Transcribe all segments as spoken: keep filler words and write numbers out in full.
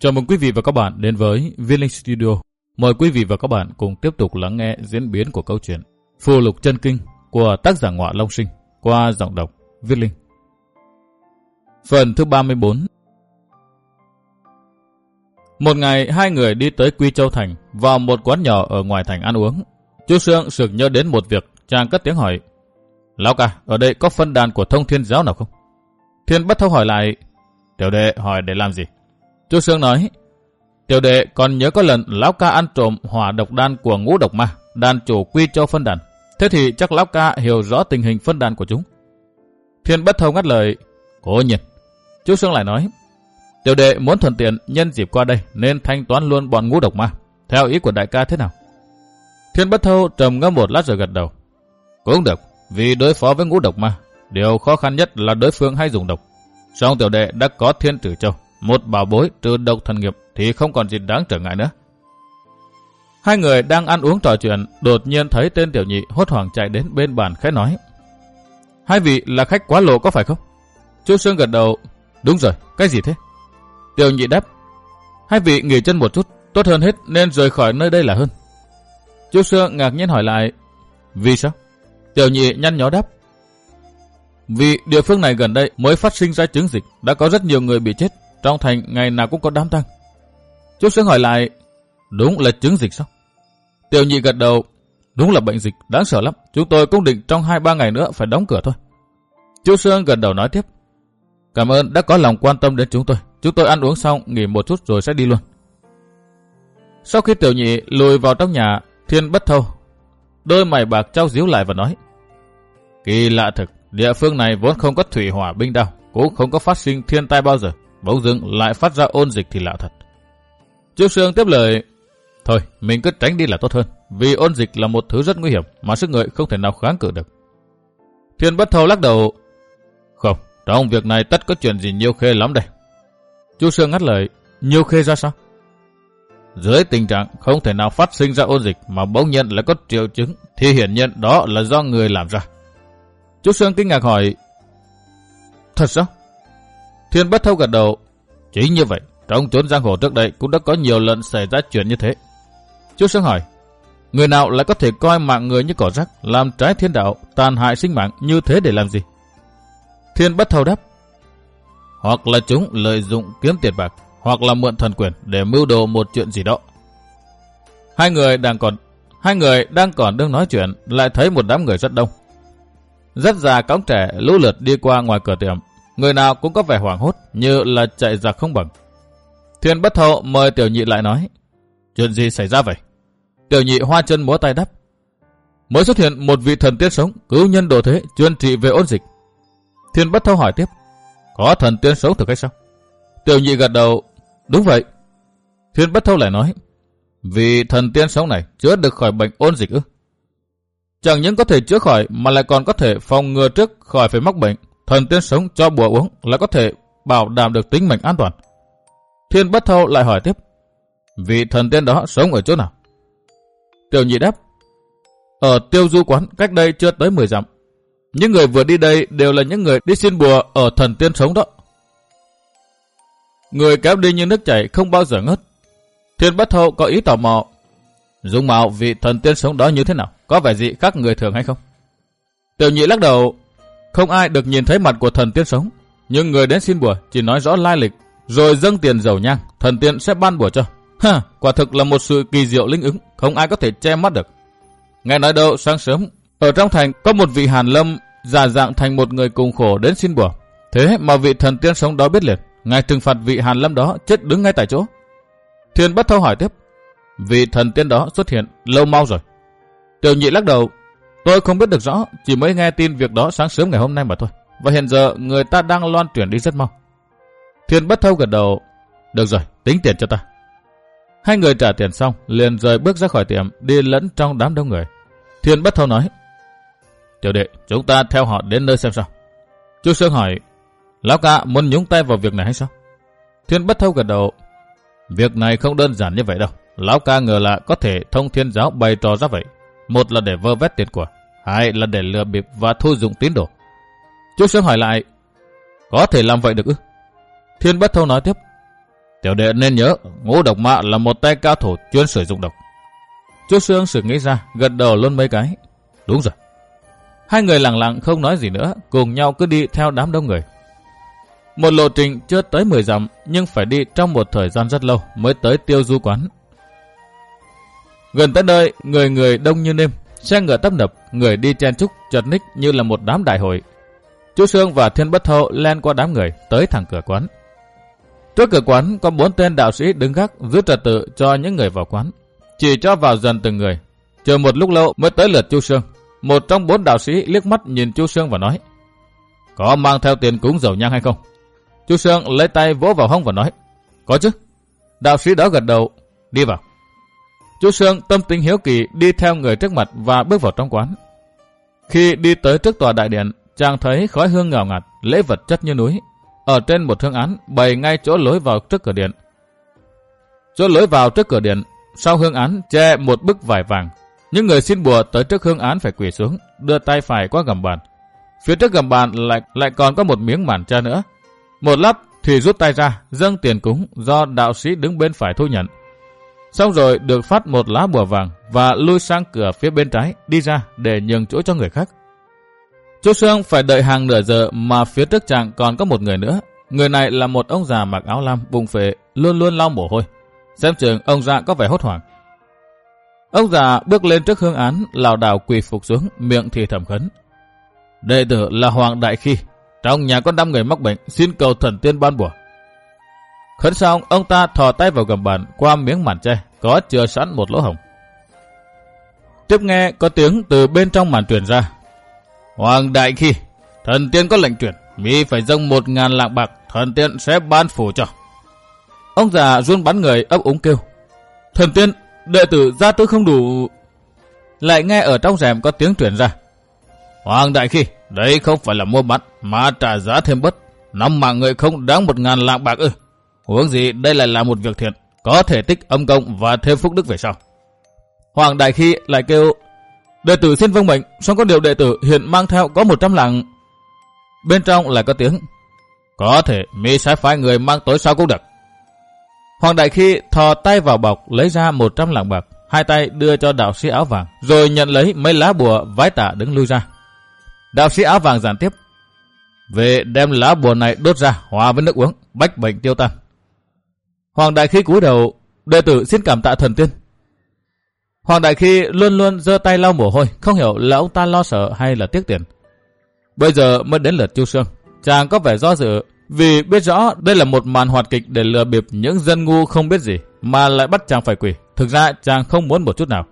Chào mừng quý vị và các bạn đến với Viên Linh Studio. Mời quý vị và các bạn cùng tiếp tục lắng nghe diễn biến của câu chuyện Phù Lục Chân Kinh của tác giả Ngọa Long Sinh qua giọng đọc Viên Linh. Phần thứ ba mươi bốn. Một ngày, hai người đi tới Quy Châu Thành, vào một quán nhỏ ở ngoài thành ăn uống. Chú Sương sực nhớ đến một việc, chàng cất tiếng hỏi: Lão ca, ở đây có phân đàn của Thông Thiên Giáo nào không? Thiên Bất Thâu hỏi lại: Tiểu đệ hỏi để làm gì? Chú Sương nói: Tiểu đệ còn nhớ có lần lão ca ăn trộm hỏa độc đan của Ngũ Độc Ma, đàn chủ Quy Châu phân đàn. Thế thì chắc lão ca hiểu rõ tình hình phân đàn của chúng. Thiên Bất Thâu ngắt lời: Cố nhiên. Chú Sương lại nói: Tiểu đệ muốn thuận tiện nhân dịp qua đây nên thanh toán luôn bọn Ngũ Độc Ma. Theo ý của đại ca thế nào? Thiên Bất Thâu trầm ngâm một lát rồi gật đầu: Cũng được, vì đối phó với Ngũ Độc Ma, điều khó khăn nhất là đối phương hay dùng độc. Song tiểu đệ đã có Thiên Tử Châu, một bảo bối trừ độc thần nghiệp thì không còn gì đáng trở ngại nữa. Hai người đang ăn uống trò chuyện, đột nhiên thấy tên tiểu nhị hốt hoảng chạy đến bên bàn khẽ nói: Hai vị là khách quá lộ có phải không? Chú Sương gật đầu: Đúng rồi, cái gì thế? Tiểu nhị đáp: Hai vị nghỉ chân một chút, tốt hơn hết nên rời khỏi nơi đây là hơn. Chú Sương ngạc nhiên hỏi lại: Vì sao? Tiểu nhị nhăn nhó đáp: Vì địa phương này gần đây mới phát sinh ra chứng dịch, đã có rất nhiều người bị chết, trong thành ngày nào cũng có đám tang. Chú Sương hỏi lại: Đúng là chứng dịch sao? Tiểu nhị gật đầu: Đúng là bệnh dịch, đáng sợ lắm. Chúng tôi cũng định trong hai ba ngày nữa phải đóng cửa thôi. Chú Sương gật đầu nói tiếp: Cảm ơn đã có lòng quan tâm đến chúng tôi. Chúng tôi ăn uống xong nghỉ một chút rồi sẽ đi luôn. Sau khi tiểu nhị lùi vào trong nhà, Thiên Bất Thâu đôi mày bạc trao díu lại và nói: Kỳ lạ thực, địa phương này vốn không có thủy hỏa binh đao, cũng không có phát sinh thiên tai bao giờ, bỗng dưng lại phát ra ôn dịch thì lạ thật. Chú Sương tiếp lời: Thôi, mình cứ tránh đi là tốt hơn, vì ôn dịch là một thứ rất nguy hiểm mà sức người không thể nào kháng cự được. Thiên Bất Thâu lắc đầu: Không, trong việc này tất có chuyện gì Nhiêu Khê lắm đây. Chú Sương ngắt lời: Nhiêu Khê ra sao? Dưới tình trạng không thể nào phát sinh ra ôn dịch mà bỗng nhiên lại có triệu chứng thì hiển nhiên đó là do người làm ra. Chú Sương kinh ngạc hỏi: Thật sao? Thiên Bất Thâu gật đầu: Chính như vậy, trong chốn giang hồ trước đây cũng đã có nhiều lần xảy ra chuyện như thế. Chú Sương hỏi: Người nào lại có thể coi mạng người như cỏ rác, làm trái thiên đạo, tàn hại sinh mạng như thế để làm gì? Thiên Bất Thâu đáp: Hoặc là chúng lợi dụng kiếm tiền bạc, hoặc là mượn thần quyền để mưu đồ một chuyện gì đó. Hai người đang còn hai người đang còn đang nói chuyện, lại thấy một đám người rất đông. Rất già cõng trẻ lũ lượt đi qua ngoài cửa tiệm, người nào cũng có vẻ hoảng hốt như là chạy giặc không bằng. Thiên Bất Thâu mời tiểu nhị lại nói: Chuyện gì xảy ra vậy? Tiểu nhị hoa chân múa tay đáp: Mới xuất hiện một vị thần tiên sống, cứu nhân độ thế, chuyên trị về ôn dịch. Thiên Bất Thâu hỏi tiếp: Có thần tiên sống thực hay sao? Tiểu nhị gật đầu: Đúng vậy. Thiên Bất Thâu lại nói: Vì thần tiên sống này chữa được khỏi bệnh ôn dịch ư? Chẳng những có thể chữa khỏi mà lại còn có thể phòng ngừa trước khỏi phải mắc bệnh. Thần tiên sống cho bùa uống là có thể bảo đảm được tính mệnh an toàn. Thiên Bất Thâu lại hỏi tiếp: Vị thần tiên đó sống ở chỗ nào? Tiểu nhị đáp: Ở Tiêu Du Quán, cách đây chưa tới mười dặm. Những người vừa đi đây đều là những người đi xin bùa ở thần tiên sống đó. Người kéo đi như nước chảy, không bao giờ ngớt. Thiên Bất Thâu có ý tò mò: Dung mạo vị thần tiên sống đó như thế nào? Có vẻ gì khác người thường hay không? Tiểu nhị lắc đầu: Không ai được nhìn thấy mặt của thần tiên sống, nhưng người đến xin bùa chỉ nói rõ lai lịch, rồi dâng tiền dầu nhang, thần tiên sẽ ban bùa cho. Ha, quả thực là một sự kỳ diệu linh ứng, không ai có thể che mắt được. Nghe nói đâu sáng sớm ở trong thành có một vị Hàn Lâm giả dạng thành một người cùng khổ đến xin bùa. Thế mà vị thần tiên sống đó biết liền, ngài trừng phạt vị Hàn Lâm đó chết đứng ngay tại chỗ. Thiên Bất Thâu hỏi tiếp: Vị thần tiên đó xuất hiện lâu mau rồi? Tiểu nhị lắc đầu: Tôi không biết được rõ, chỉ mới nghe tin việc đó sáng sớm ngày hôm nay mà thôi. Và hiện giờ người ta đang loan truyền đi rất mau. Thiên Bất Thâu gật đầu: Được rồi, tính tiền cho ta. Hai người trả tiền xong liền rời bước ra khỏi tiệm, đi lẫn trong đám đông người. Thiên Bất Thâu nói: Tiểu đệ, chúng ta theo họ đến nơi xem sao. Chú Sương hỏi: Lão ca muốn nhúng tay vào việc này hay sao? Thiên Bất Thâu gật đầu: Việc này không đơn giản như vậy đâu. Lão ca ngờ là có thể Thông Thiên Giáo bày trò ra vậy. Một là để vơ vét tiền của, hai là để lừa bịp và thu dụng tín đồ. Chú Sương hỏi lại: Có thể làm vậy được ư? Thiên Bất Thâu nói tiếp: Tiểu đệ nên nhớ, Ngũ Độc Ma là một tay cao thủ chuyên sử dụng độc. Chu Sương sực nghĩ ra, gật đầu luôn mấy cái. Đúng rồi. Hai người lặng lặng không nói gì nữa, cùng nhau cứ đi theo đám đông người. Một lộ trình chưa tới mười dặm, nhưng phải đi trong một thời gian rất lâu mới tới Tiêu Du quán. Gần tới nơi, người người đông như nêm, xe ngựa tấp nập, người đi chen chúc chật ních như là một đám đại hội. Chu Sương và Thiên Bất Thâu len qua đám người tới thẳng cửa quán. Trước cửa quán có bốn tên đạo sĩ đứng gác giữ trật tự cho những người vào quán, chỉ cho vào dần từng người. Chờ một lúc lâu mới tới lượt Chu Sương. Một trong bốn đạo sĩ liếc mắt nhìn Chu Sương và nói: Có mang theo tiền cúng dầu nhang hay không? Chu Sương lấy tay vỗ vào hông và nói: Có chứ. Đạo sĩ đó gật đầu. Đi vào. Chu Sương tâm tính hiếu kỳ đi theo người trước mặt và bước vào trong quán. Khi đi tới trước tòa đại điện, chàng thấy khói hương ngào ngạt, lễ vật chất như núi. Ở trên một hương án bày ngay chỗ lối vào trước cửa điện. Chỗ lối vào trước cửa điện, sau hương án che một bức vải vàng. Những người xin bùa tới trước hương án phải quỳ xuống, đưa tay phải qua gầm bàn. Phía trước gầm bàn lại lại còn có một miếng màn tre nữa. Một lát thì rút tay ra, dâng tiền cúng do đạo sĩ đứng bên phải thu nhận. Xong rồi được phát một lá bùa vàng và lui sang cửa phía bên trái đi ra để nhường chỗ cho người khác. Chu Sương phải đợi hàng nửa giờ mà phía trước chàng còn có một người nữa. Người này là một ông già mặc áo lam bụng phệ, luôn luôn lau mồ hôi. Xem chừng ông già có vẻ hốt hoảng. Ông già bước lên trước hương án, lảo đảo quỳ phục xuống, miệng thì thầm khấn: Đệ tử là Hoàng Đại Khi, trong nhà có năm người mắc bệnh, xin cầu thần tiên ban bùa. Khấn xong, ông ta thò tay vào gầm bàn qua miếng màn tre có chừa sẵn một lỗ hổng. Tiếp nghe có tiếng từ bên trong màn truyền ra: Hoàng Đại Khi, thần tiên có lệnh truyền, mi phải dâng một ngàn lạng bạc, thần tiên sẽ ban phủ cho. Ông già run bắn người ấp úng kêu: Thần tiên, đệ tử gia tư không đủ. Lại nghe ở trong rèm có tiếng truyền ra: Hoàng Đại Khi, đây không phải là mua bán mà trả giá thêm bớt. Năm mạng người không đáng một ngàn lạng bạc ư? Huống gì đây lại là một việc thiện, có thể tích âm công và thêm phúc đức về sau. Hoàng Đại Khi lại kêu: Đệ tử xin vâng mệnh, song có điều đệ tử hiện mang theo có một trăm lạng. Bên trong lại có tiếng: Có thể mi sẽ phái người mang tới sau cũng được. Hoàng Đại Khi thò tay vào bọc lấy ra một trăm lạng bạc, hai tay đưa cho đạo sĩ áo vàng, rồi nhận lấy mấy lá bùa vái tạ đứng lui ra. Đạo sĩ áo vàng giảng tiếp: Về đem lá bùa này đốt ra hòa với nước uống, bách bệnh tiêu tan. Hoàng Đại Khi cúi đầu: Đệ tử xin cảm tạ thần tiên. Hoàng Đại Khi luôn luôn giơ tay lau mồ hôi, không hiểu là ông ta lo sợ hay là tiếc tiền. Bây giờ mới đến lượt Chu Sương, chàng có vẻ do dự, vì biết rõ đây là một màn hoạt kịch để lừa bịp những dân ngu không biết gì, mà lại bắt chàng phải quỳ. Thực ra chàng không muốn một chút nào.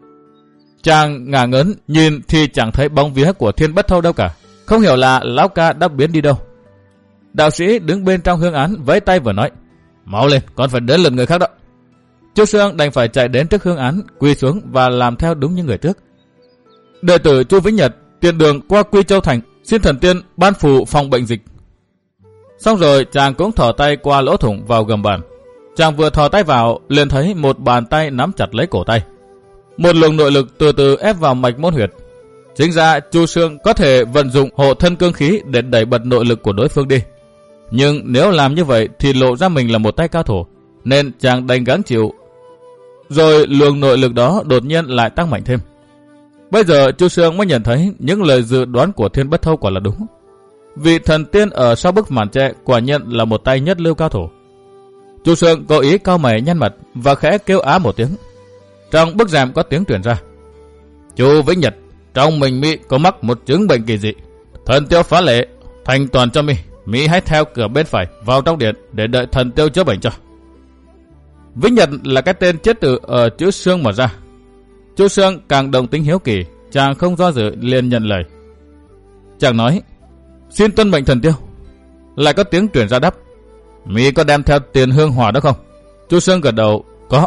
Chàng ngả ngớn nhìn thì chẳng thấy bóng vía của Thiên Bất Thâu đâu cả, không hiểu là lão ca đã biến đi đâu. Đạo sĩ đứng bên trong hương án vẫy tay vừa nói: Mau lên, còn phải đến lượt người khác đó. Chu Sương đành phải chạy đến trước hương án, quỳ xuống và làm theo đúng như người trước. Đệ tử Chu Vĩnh Nhật tiện đường qua Quy Châu thành, xin thần tiên ban phù phòng bệnh dịch. Xong rồi chàng cũng thò tay qua lỗ thủng vào gầm bàn. Chàng vừa thò tay vào liền thấy một bàn tay nắm chặt lấy cổ tay. Một luồng nội lực từ từ ép vào mạch môn huyệt. Chính ra Chu Sương có thể vận dụng hộ thân cương khí để đẩy bật nội lực của đối phương đi. Nhưng nếu làm như vậy thì lộ ra mình là một tay cao thủ, nên chàng đành gắng chịu. Rồi luồng nội lực đó đột nhiên lại tăng mạnh thêm. Bây giờ Chu Sương mới nhận thấy những lời dự đoán của Thiên Bất Thâu quả là đúng. Vị thần tiên ở sau bức màn tre quả nhiên là một tay nhất lưu cao thủ. Chu Sương có ý cau mày nhăn mặt và khẽ kêu á một tiếng. Trong bức rèm có tiếng truyền ra: Chu Vĩnh Nhật, trong mình mi có mắc một chứng bệnh kỳ dị. Thần tiêu phá lệ, thành toàn cho mi. Mi hãy theo cửa bên phải vào trong điện để đợi thần tiêu chữa bệnh cho. Vĩnh Nhật là cái tên chết từ ở chữ Sương mà ra. Chu Sương càng đồng tính hiếu kỳ, chàng không do dự liền nhận lời. Chàng nói: Xin tuân mệnh thần tiêu. Lại có tiếng truyền ra đáp: Mi có đem theo tiền hương hỏa đó không? Chu Sương gật đầu: Có.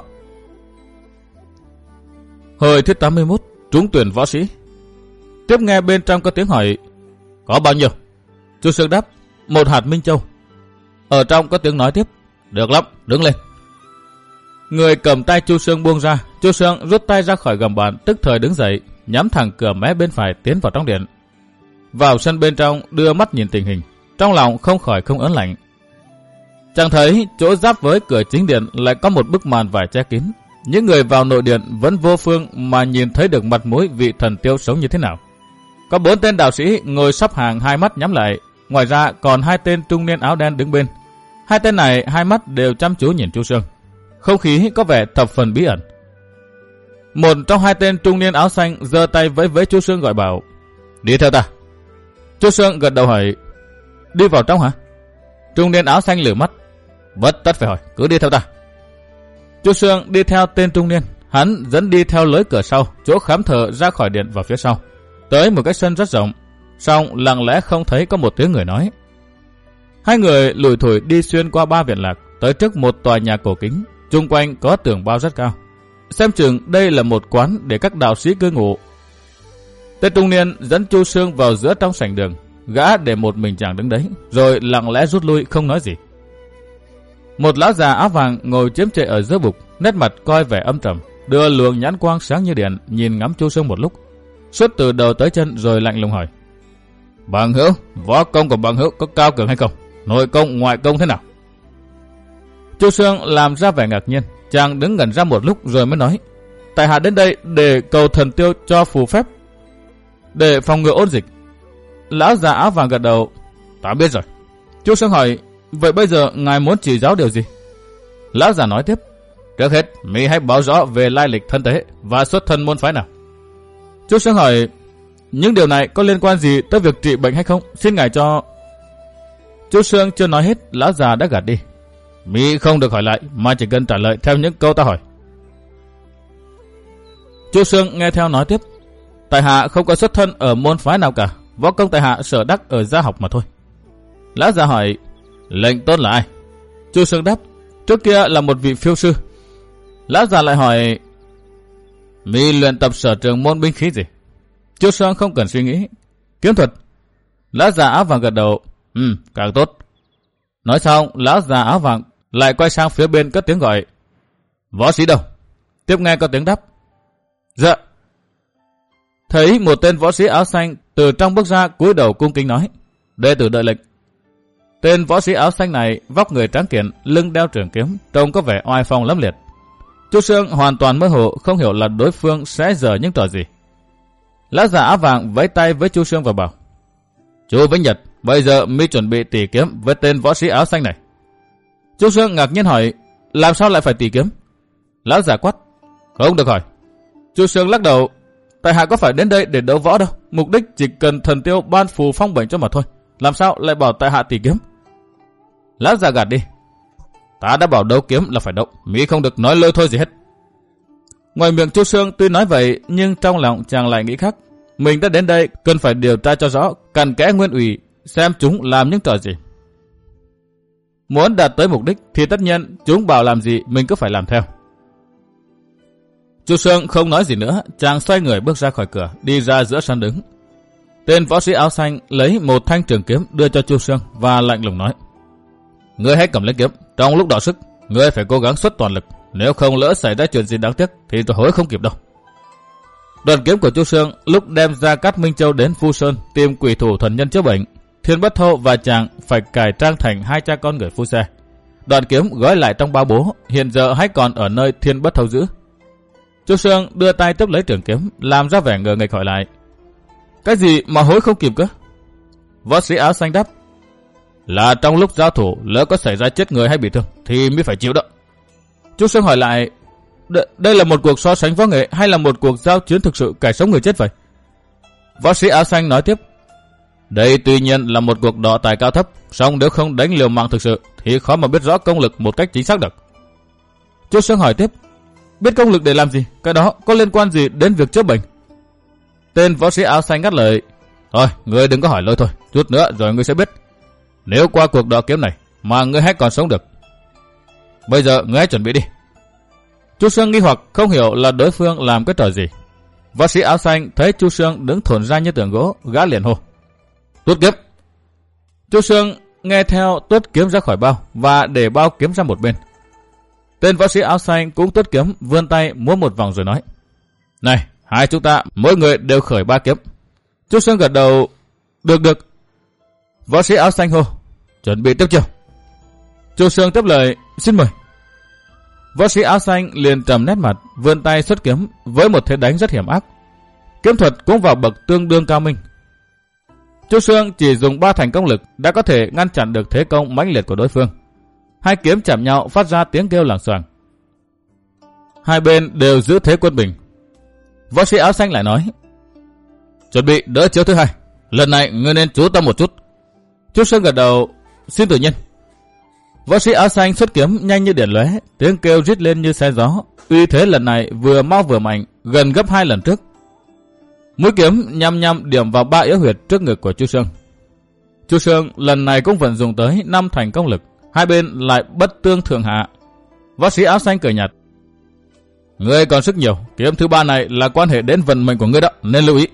Hồi thứ tám mươi mốt, trúng tuyển võ sĩ. Tiếp nghe bên trong có tiếng hỏi: Có bao nhiêu? Chu Sương đáp: Một hạt minh châu. Ở trong có tiếng nói tiếp: Được lắm, đứng lên. Người cầm tay Chu Sương buông ra. Chu Sương rút tay ra khỏi gầm bàn, tức thời đứng dậy, nhắm thẳng cửa mé bên phải tiến vào trong điện. Vào sân bên trong đưa mắt nhìn tình hình, trong lòng không khỏi không ớn lạnh. Chàng thấy chỗ giáp với cửa chính điện lại có một bức màn vải che kín. Những người vào nội điện vẫn vô phương mà nhìn thấy được mặt mũi vị thần tiêu sống như thế nào. Có bốn tên đạo sĩ ngồi sắp hàng, hai mắt nhắm lại. Ngoài ra còn hai tên trung niên áo đen đứng bên. Hai tên này hai mắt đều chăm chú nhìn Chu Xương. Không khí có vẻ thập phần bí ẩn. Một trong hai tên trung niên áo xanh giơ tay với với Chu Xương gọi bảo: "Đi theo ta." Chu Xương gật đầu hỏi: "Đi vào trong hả?" Trung niên áo xanh lửa mắt: "Bất tất phải hỏi, cứ đi theo ta." Chu Xương đi theo tên trung niên. Hắn dẫn đi theo lối cửa sau, chỗ khám thờ ra khỏi điện vào phía sau, tới một cái sân rất rộng. Song lặng lẽ không thấy có một tiếng người nói. Hai người lủi thủi đi xuyên qua ba viện lạc, tới trước một tòa nhà cổ kính, chung quanh có tường bao rất cao. Xem chừng đây là một quán để các đạo sĩ cư ngụ. Tên trung niên dẫn Chu Xương vào giữa trong sảnh đường. Gã để một mình chàng đứng đấy, rồi lặng lẽ rút lui không nói gì. Một lão già áo vàng ngồi chiếm trệ ở giữa bục, nét mặt coi vẻ âm trầm, đưa luồng nhãn quang sáng như điện nhìn ngắm Chu Xương một lúc, suốt từ đầu tới chân, rồi lạnh lùng hỏi: "Bằng hữu, võ công của bằng hữu có cao cường hay không? Nội công ngoại công thế nào?" Chu Xương làm ra vẻ ngạc nhiên. Chàng đứng ngẩn ra một lúc rồi mới nói: "Tại hạ đến đây để cầu thần tiêu cho phù phép, để phòng ngừa ôn dịch." Lão già áo vàng gật đầu: "Ta biết rồi." Chu Xương hỏi: "Vậy bây giờ ngài muốn chỉ giáo điều gì?" Lão già nói tiếp: "Trước hết, mi hãy báo rõ về lai lịch thân thế và xuất thân môn phái nào." Chu Xương hỏi: "Những điều này có liên quan gì tới việc trị bệnh hay không? Xin ngài cho..." Chu Xương chưa nói hết, lão già đã gạt đi: "Mi không được hỏi lại, mà chỉ cần trả lời theo những câu ta hỏi." Chu Xương nghe theo nói tiếp: "Tại hạ không có xuất thân ở môn phái nào cả, võ công tại hạ sở đắc ở gia học mà thôi." Lão già hỏi: "Lệnh tôn là ai?" Chu Xương đáp: "Trước kia là một vị phiêu sư." Lão già lại hỏi: "Mi luyện tập sở trường môn binh khí gì?" Chu Xương không cần suy nghĩ: "Kiếm thuật." Lão già áo vàng gật đầu: "Ừ, càng tốt." Nói xong, lão già áo vàng lại quay sang phía bên cất tiếng gọi: "Võ sĩ đâu?" Tiếp nghe có tiếng đáp: "Dạ." Thấy một tên võ sĩ áo xanh từ trong bước ra, cúi đầu cung kính nói: "Đệ tử đợi lệnh." Tên võ sĩ áo xanh này vóc người tráng kiện, lưng đeo trường kiếm, trông có vẻ oai phong lẫm liệt. Chu Xương hoàn toàn mơ hồ, không hiểu là đối phương sẽ giở những trò gì. Lão già áo vàng vẫy tay với Chu Xương và bảo: "Chu Vĩnh Nhật, bây giờ mi chuẩn bị tỉ kiếm với tên võ sĩ áo xanh này." Chu Xương ngạc nhiên hỏi: "Làm sao lại phải tỉ kiếm?" Lão già quát: "Không được hỏi." Chu Xương lắc đầu: "Tại hạ có phải đến đây để đấu võ đâu, mục đích chỉ cần thần tiêu ban phù phong bệnh cho mà thôi, làm sao lại bảo tại hạ tỉ kiếm?" Lão già gạt đi: "Ta đã bảo đấu kiếm là phải đấu, mi không được nói lôi thôi gì hết." Ngoài miệng Chu Xương tuy nói vậy, nhưng trong lòng chàng lại nghĩ khác. Mình đã đến đây cần phải điều tra cho rõ, cặn kẽ nguyên ủy, xem chúng làm những trò gì. Muốn đạt tới mục đích thì tất nhiên chúng bảo làm gì mình cứ phải làm theo. Chu Xương không nói gì nữa, chàng xoay người bước ra khỏi cửa, đi ra giữa sân đứng. Tên võ sĩ áo xanh lấy một thanh trường kiếm đưa cho Chu Xương và lạnh lùng nói: "Ngươi hãy cầm lấy kiếm, trong lúc đọ sức, ngươi phải cố gắng xuất toàn lực, nếu không lỡ xảy ra chuyện gì đáng tiếc thì tôi hối không kịp đâu." Đoàn kiếm của Chu Xương lúc đem ra Cát Minh Châu đến Phu Sơn tìm quỷ thủ thần nhân chữa bệnh, Thiên Bất Thâu và chàng phải cải trang thành hai cha con người phu xe. Đoàn kiếm gói lại trong bao bố, hiện giờ hãy còn ở nơi Thiên Bất Thâu giữ. Chu Xương đưa tay tiếp lấy trường kiếm, làm ra vẻ ngờ nghệch hỏi lại: "Cái gì mà hối không kịp cơ?" Võ sĩ áo xanh đáp: "Là trong lúc giao thủ lỡ có xảy ra chết người hay bị thương thì mới phải chịu đó." Chu Xương hỏi lại: D- đây là một cuộc so sánh võ nghệ hay là một cuộc giao chiến thực sự cải sống người chết vậy?" Võ sĩ áo xanh nói tiếp: "Đây tuy nhiên là một cuộc đọ tài cao thấp, song nếu không đánh liều mạng thực sự thì khó mà biết rõ công lực một cách chính xác được." Chu Xương hỏi tiếp: "Biết công lực để làm gì? Cái đó có liên quan gì đến việc chữa bệnh?" Tên võ sĩ áo xanh ngắt lời: "Thôi, ngươi đừng có hỏi lôi thôi, chút nữa rồi ngươi sẽ biết. Nếu qua cuộc đọ kiếm này mà ngươi hãy còn sống được, bây giờ ngươi hãy chuẩn bị đi." Chu Xương nghi hoặc không hiểu là đối phương làm cái trò gì. Võ sĩ áo xanh thấy Chu Xương đứng thổn ra như tượng gỗ, gã liền hô: "Tuốt kiếm!" Chu Xương nghe theo tuốt kiếm ra khỏi bao và để bao kiếm ra một bên. Tên võ sĩ áo xanh cũng tuốt kiếm, vươn tay múa một vòng rồi nói: "Này, hai chúng ta mỗi người đều khởi ba kiếm." Chu Xương gật đầu: "Được được." Võ sĩ áo xanh hô: "Chuẩn bị tiếp chiêu." Chu Sương tiếp lời, xin mời. Võ sĩ áo xanh liền trầm nét mặt, vươn tay xuất kiếm với một thế đánh rất hiểm ác. Kiếm thuật cũng vào bậc tương đương cao minh. Chu Sương chỉ dùng ba thành công lực đã có thể ngăn chặn được thế công mãnh liệt của đối phương. Hai kiếm chạm nhau phát ra tiếng kêu lảng xoảng. Hai bên đều giữ thế quân bình. Võ sĩ áo xanh lại nói, chuẩn bị đỡ chiếu thứ hai. Lần này ngươi nên chú tâm một chút. Chu Sương gật đầu, xin tự nhiên. Võ sĩ áo xanh xuất kiếm nhanh như điện lóe, tiếng kêu rít lên như xe gió. Uy thế lần này vừa mau vừa mạnh, gần gấp hai lần trước. Mũi kiếm nhằm nhằm điểm vào ba yếu huyệt trước ngực của Chu Sương. Chu Sương lần này cũng vẫn dùng tới năm thành công lực, hai bên lại bất tương thượng hạ. Võ sĩ áo xanh cười nhạt, ngươi còn sức nhiều, kiếm thứ ba này là quan hệ đến vận mệnh của ngươi đó, nên lưu ý.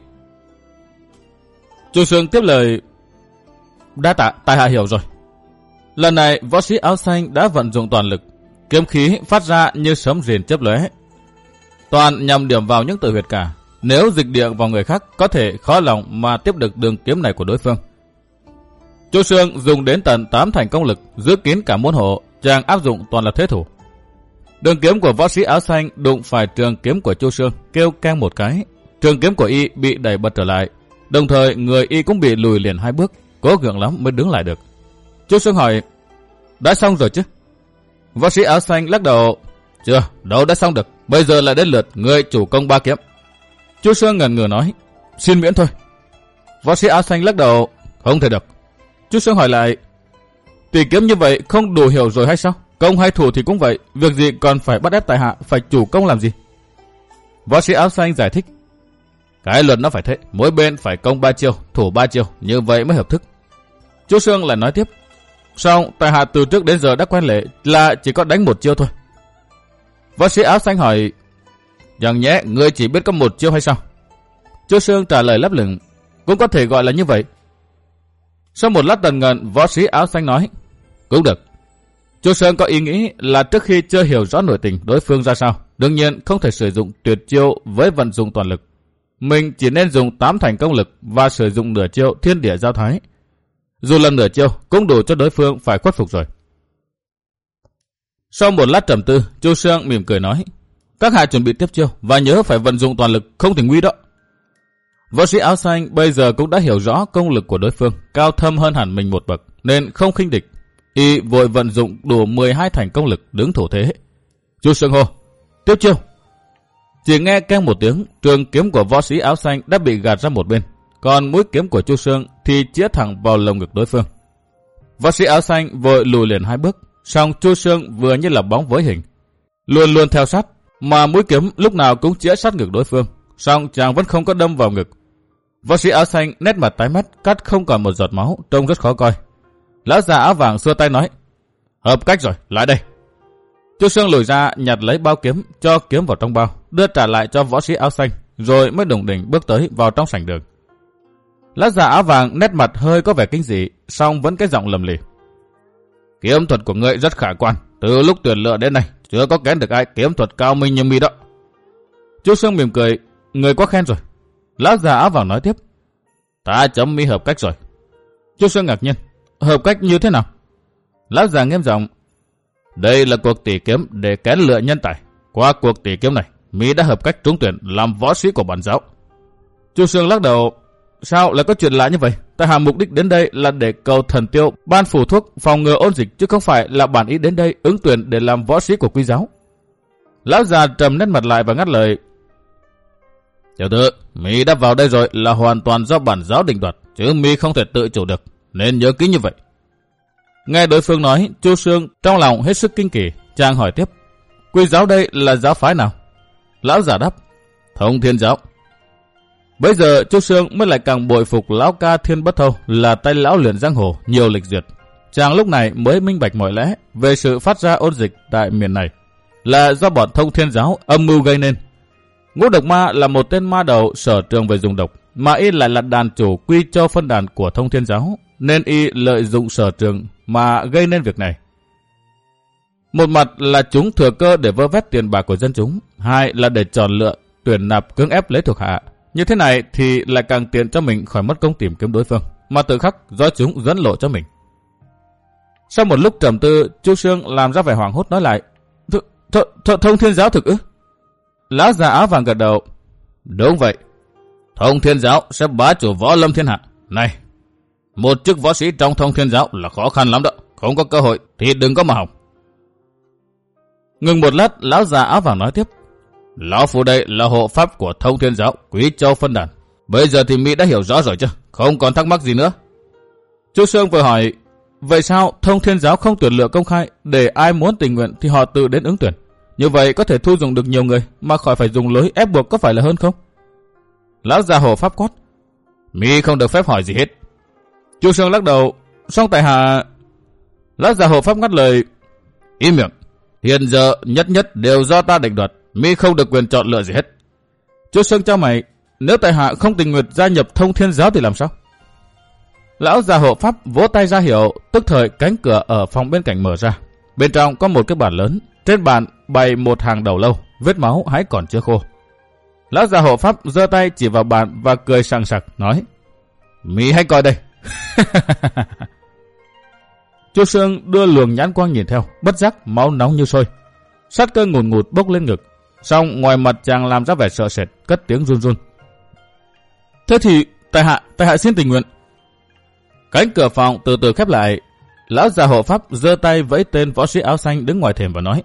Chu Sương tiếp lời, đa tạ, tại hạ hiểu rồi. Lần này võ sĩ áo xanh đã vận dụng toàn lực, kiếm khí phát ra như sấm rền chớp lóe, toàn nhằm điểm vào những tử huyệt cả. Nếu dịch địa vào người khác có thể khó lòng mà tiếp được đường kiếm này của đối phương. Chu Sương dùng đến tận tám thành công lực giữ kín cả môn hộ, chàng áp dụng toàn là thế thủ. Đường kiếm của võ sĩ áo xanh đụng phải trường kiếm của Chu Sương, kêu keng một cái, trường kiếm của y bị đẩy bật trở lại, đồng thời người y cũng bị lùi liền hai bước, cố gượng lắm mới đứng lại được. Chu Sương hỏi, đã xong rồi chứ? Võ sĩ áo xanh lắc đầu, chưa, đâu đã xong được, bây giờ lại đến lượt người chủ công ba kiếm. Chu Sương ngần ngừ nói, xin miễn thôi. Võ sĩ áo xanh lắc đầu, không thể được. Chu Sương hỏi lại, tỷ kiếm như vậy không đủ hiểu rồi hay sao? Công hay thủ thì cũng vậy, việc gì còn phải bắt ép tại hạ phải chủ công làm gì? Võ sĩ áo xanh giải thích, cái luật nó phải thế, mỗi bên phải công ba chiêu, thủ ba chiêu, như vậy mới hợp thức. Chu Sương lại nói tiếp, sao tại hạ từ trước đến giờ đã quen lệ là chỉ có đánh một chiêu thôi. Võ sĩ áo xanh hỏi, chẳng nhẽ ngươi chỉ biết có một chiêu hay sao? Chu Sương trả lời lấp lửng, cũng có thể gọi là như vậy. Sau một lát tần ngần, võ sĩ áo xanh nói, cũng được. Chu Sương có ý nghĩ là trước khi chưa hiểu rõ nội tình đối phương ra sao, đương nhiên không thể sử dụng tuyệt chiêu với vận dụng toàn lực. Mình chỉ nên dùng tám thành công lực và sử dụng nửa chiêu thiên địa giao thái. Dù lần nửa chiêu cũng đủ cho đối phương phải khuất phục rồi. Sau một lát trầm tư, Chu Sương mỉm cười nói, các hạ chuẩn bị tiếp chiêu và nhớ phải vận dụng toàn lực, không thể nguy đó. Võ sĩ áo xanh bây giờ cũng đã hiểu rõ công lực của đối phương cao thâm hơn hẳn mình một bậc, nên không khinh địch. Y vội vận dụng đủ mười hai thành công lực đứng thủ thế. Chu Sương hô, tiếp chiêu. Chỉ nghe keng một tiếng, trường kiếm của võ sĩ áo xanh đã bị gạt ra một bên, còn mũi kiếm của Chu Sương thì chĩa thẳng vào lồng ngực đối phương. Võ sĩ áo xanh vội lùi liền hai bước, song Chu Sương vừa như là bóng với hình, luôn luôn theo sát, mà mũi kiếm lúc nào cũng chĩa sát ngực đối phương, song chàng vẫn không có đâm vào ngực. Võ sĩ áo xanh nét mặt tái mét, cắt không còn một giọt máu, trông rất khó coi. Lão già áo vàng xua tay nói, hợp cách rồi, lại đây. Chu Sương lùi ra nhặt lấy bao kiếm, cho kiếm vào trong bao, đưa trả lại cho võ sĩ áo xanh, rồi mới đủng đỉnh bước tới vào trong sảnh đường. Lão già áo vàng nét mặt hơi có vẻ kinh dị, song vẫn cái giọng lầm lì, kiếm thuật của ngươi rất khả quan, từ lúc tuyển lựa đến nay chưa có kén được ai kiếm thuật cao minh như mi đó. Chu Sương mỉm cười, người quá khen rồi. Lão già áo vàng nói tiếp, ta chấm mi hợp cách rồi. Chu Sương ngạc nhiên, hợp cách như thế nào? Lão già nghiêm giọng, đây là cuộc tỷ kiếm để kén lựa nhân tài. Qua cuộc tỷ kiếm này, mi đã hợp cách trúng tuyển làm võ sĩ của bản giáo. Chu Sương lắc đầu, sao lại có chuyện lạ như vậy? Tại hạ mục đích đến đây là để cầu thần tiêu ban phủ thuốc phòng ngừa ôn dịch, chứ không phải là bản ý đến đây ứng tuyển để làm võ sĩ của Quy giáo. Lão già trầm nét mặt lại và ngắt lời, tiểu tử, mi đã vào đây rồi là hoàn toàn do bản giáo định đoạt, chứ mi không thể tự chủ được, nên nhớ kỹ như vậy. Nghe đối phương nói, Chu Sương trong lòng hết sức kinh kỳ, chàng hỏi tiếp, Quy giáo đây là giáo phái nào? Lão giả đáp, Thông Thiên giáo. Bây giờ Chu Sương mới lại càng bội phục lão ca Thiên Bất Thâu là tay lão luyện giang hồ nhiều lịch duyệt. Chàng lúc này mới minh bạch mọi lẽ về sự phát ra ôn dịch tại miền này là do bọn Thông Thiên giáo âm mưu gây nên. Ngũ Độc Ma là một tên ma đầu sở trường về dùng độc, mà y lại là đàn chủ Quy Châu phân đàn của Thông Thiên giáo, nên y lợi dụng sở trường mà gây nên việc này. Một mặt là chúng thừa cơ để vơ vét tiền bạc của dân chúng, hai là để chọn lựa, tuyển nạp cưỡng ép lấy thuộc hạ. Như thế này thì lại càng tiện cho mình khỏi mất công tìm kiếm đối phương, mà tự khắc do chúng dẫn lộ cho mình. Sau một lúc trầm tư, Chu Sương làm ra vẻ hoảng hốt nói lại, th th th Thông Thiên Giáo thực ư? Lão già áo vàng gật đầu. Đúng vậy, Thông Thiên Giáo sẽ bá chủ võ lâm thiên hạ. Này, một chức võ sĩ trong Thông Thiên Giáo là khó khăn lắm đó, không có cơ hội thì đừng có mà hỏng. Ngừng một lát, lão già áo vàng nói tiếp, lão phu đây là hộ pháp của Thông Thiên Giáo, Quý Châu phân đàn. Bây giờ thì Mỹ đã hiểu rõ rồi chứ, không còn thắc mắc gì nữa. Chu Sương vừa hỏi, vậy sao Thông Thiên Giáo không tuyển lựa công khai, để ai muốn tình nguyện thì họ tự đến ứng tuyển? Như vậy có thể thu dùng được nhiều người mà khỏi phải dùng lối ép buộc, có phải là hơn không? Lão già hộ pháp quát, Mỹ không được phép hỏi gì hết. Chu Sương lắc đầu, song tại hạ... Lão già hộ pháp ngắt lời, im miệng. Hiện giờ nhất nhất đều do ta định đoạt, Mỹ không được quyền chọn lựa gì hết. Chu Sương trao mày, nếu tại hạ không tình nguyện gia nhập Thông Thiên Giáo thì làm sao? Lão già hộ pháp vỗ tay ra hiệu, tức thời cánh cửa ở phòng bên cạnh mở ra. Bên trong có một cái bàn lớn, trên bàn bày một hàng đầu lâu, vết máu hãy còn chưa khô. Lão già hộ pháp giơ tay chỉ vào bàn và cười sằng sặc nói, Mỹ hãy coi đây. Chu Sương đưa luồng nhãn quang nhìn theo, bất giác máu nóng như sôi, sát cơ ngùn ngụt bốc lên ngực. Song ngoài mặt chàng làm ra vẻ sợ sệt, cất tiếng run run. Thế thì tại hạ, tại hạ xin tình nguyện. Cánh cửa phòng từ từ khép lại. Lão già hộ pháp giơ tay vẫy tên võ sĩ áo xanh đứng ngoài thềm và nói,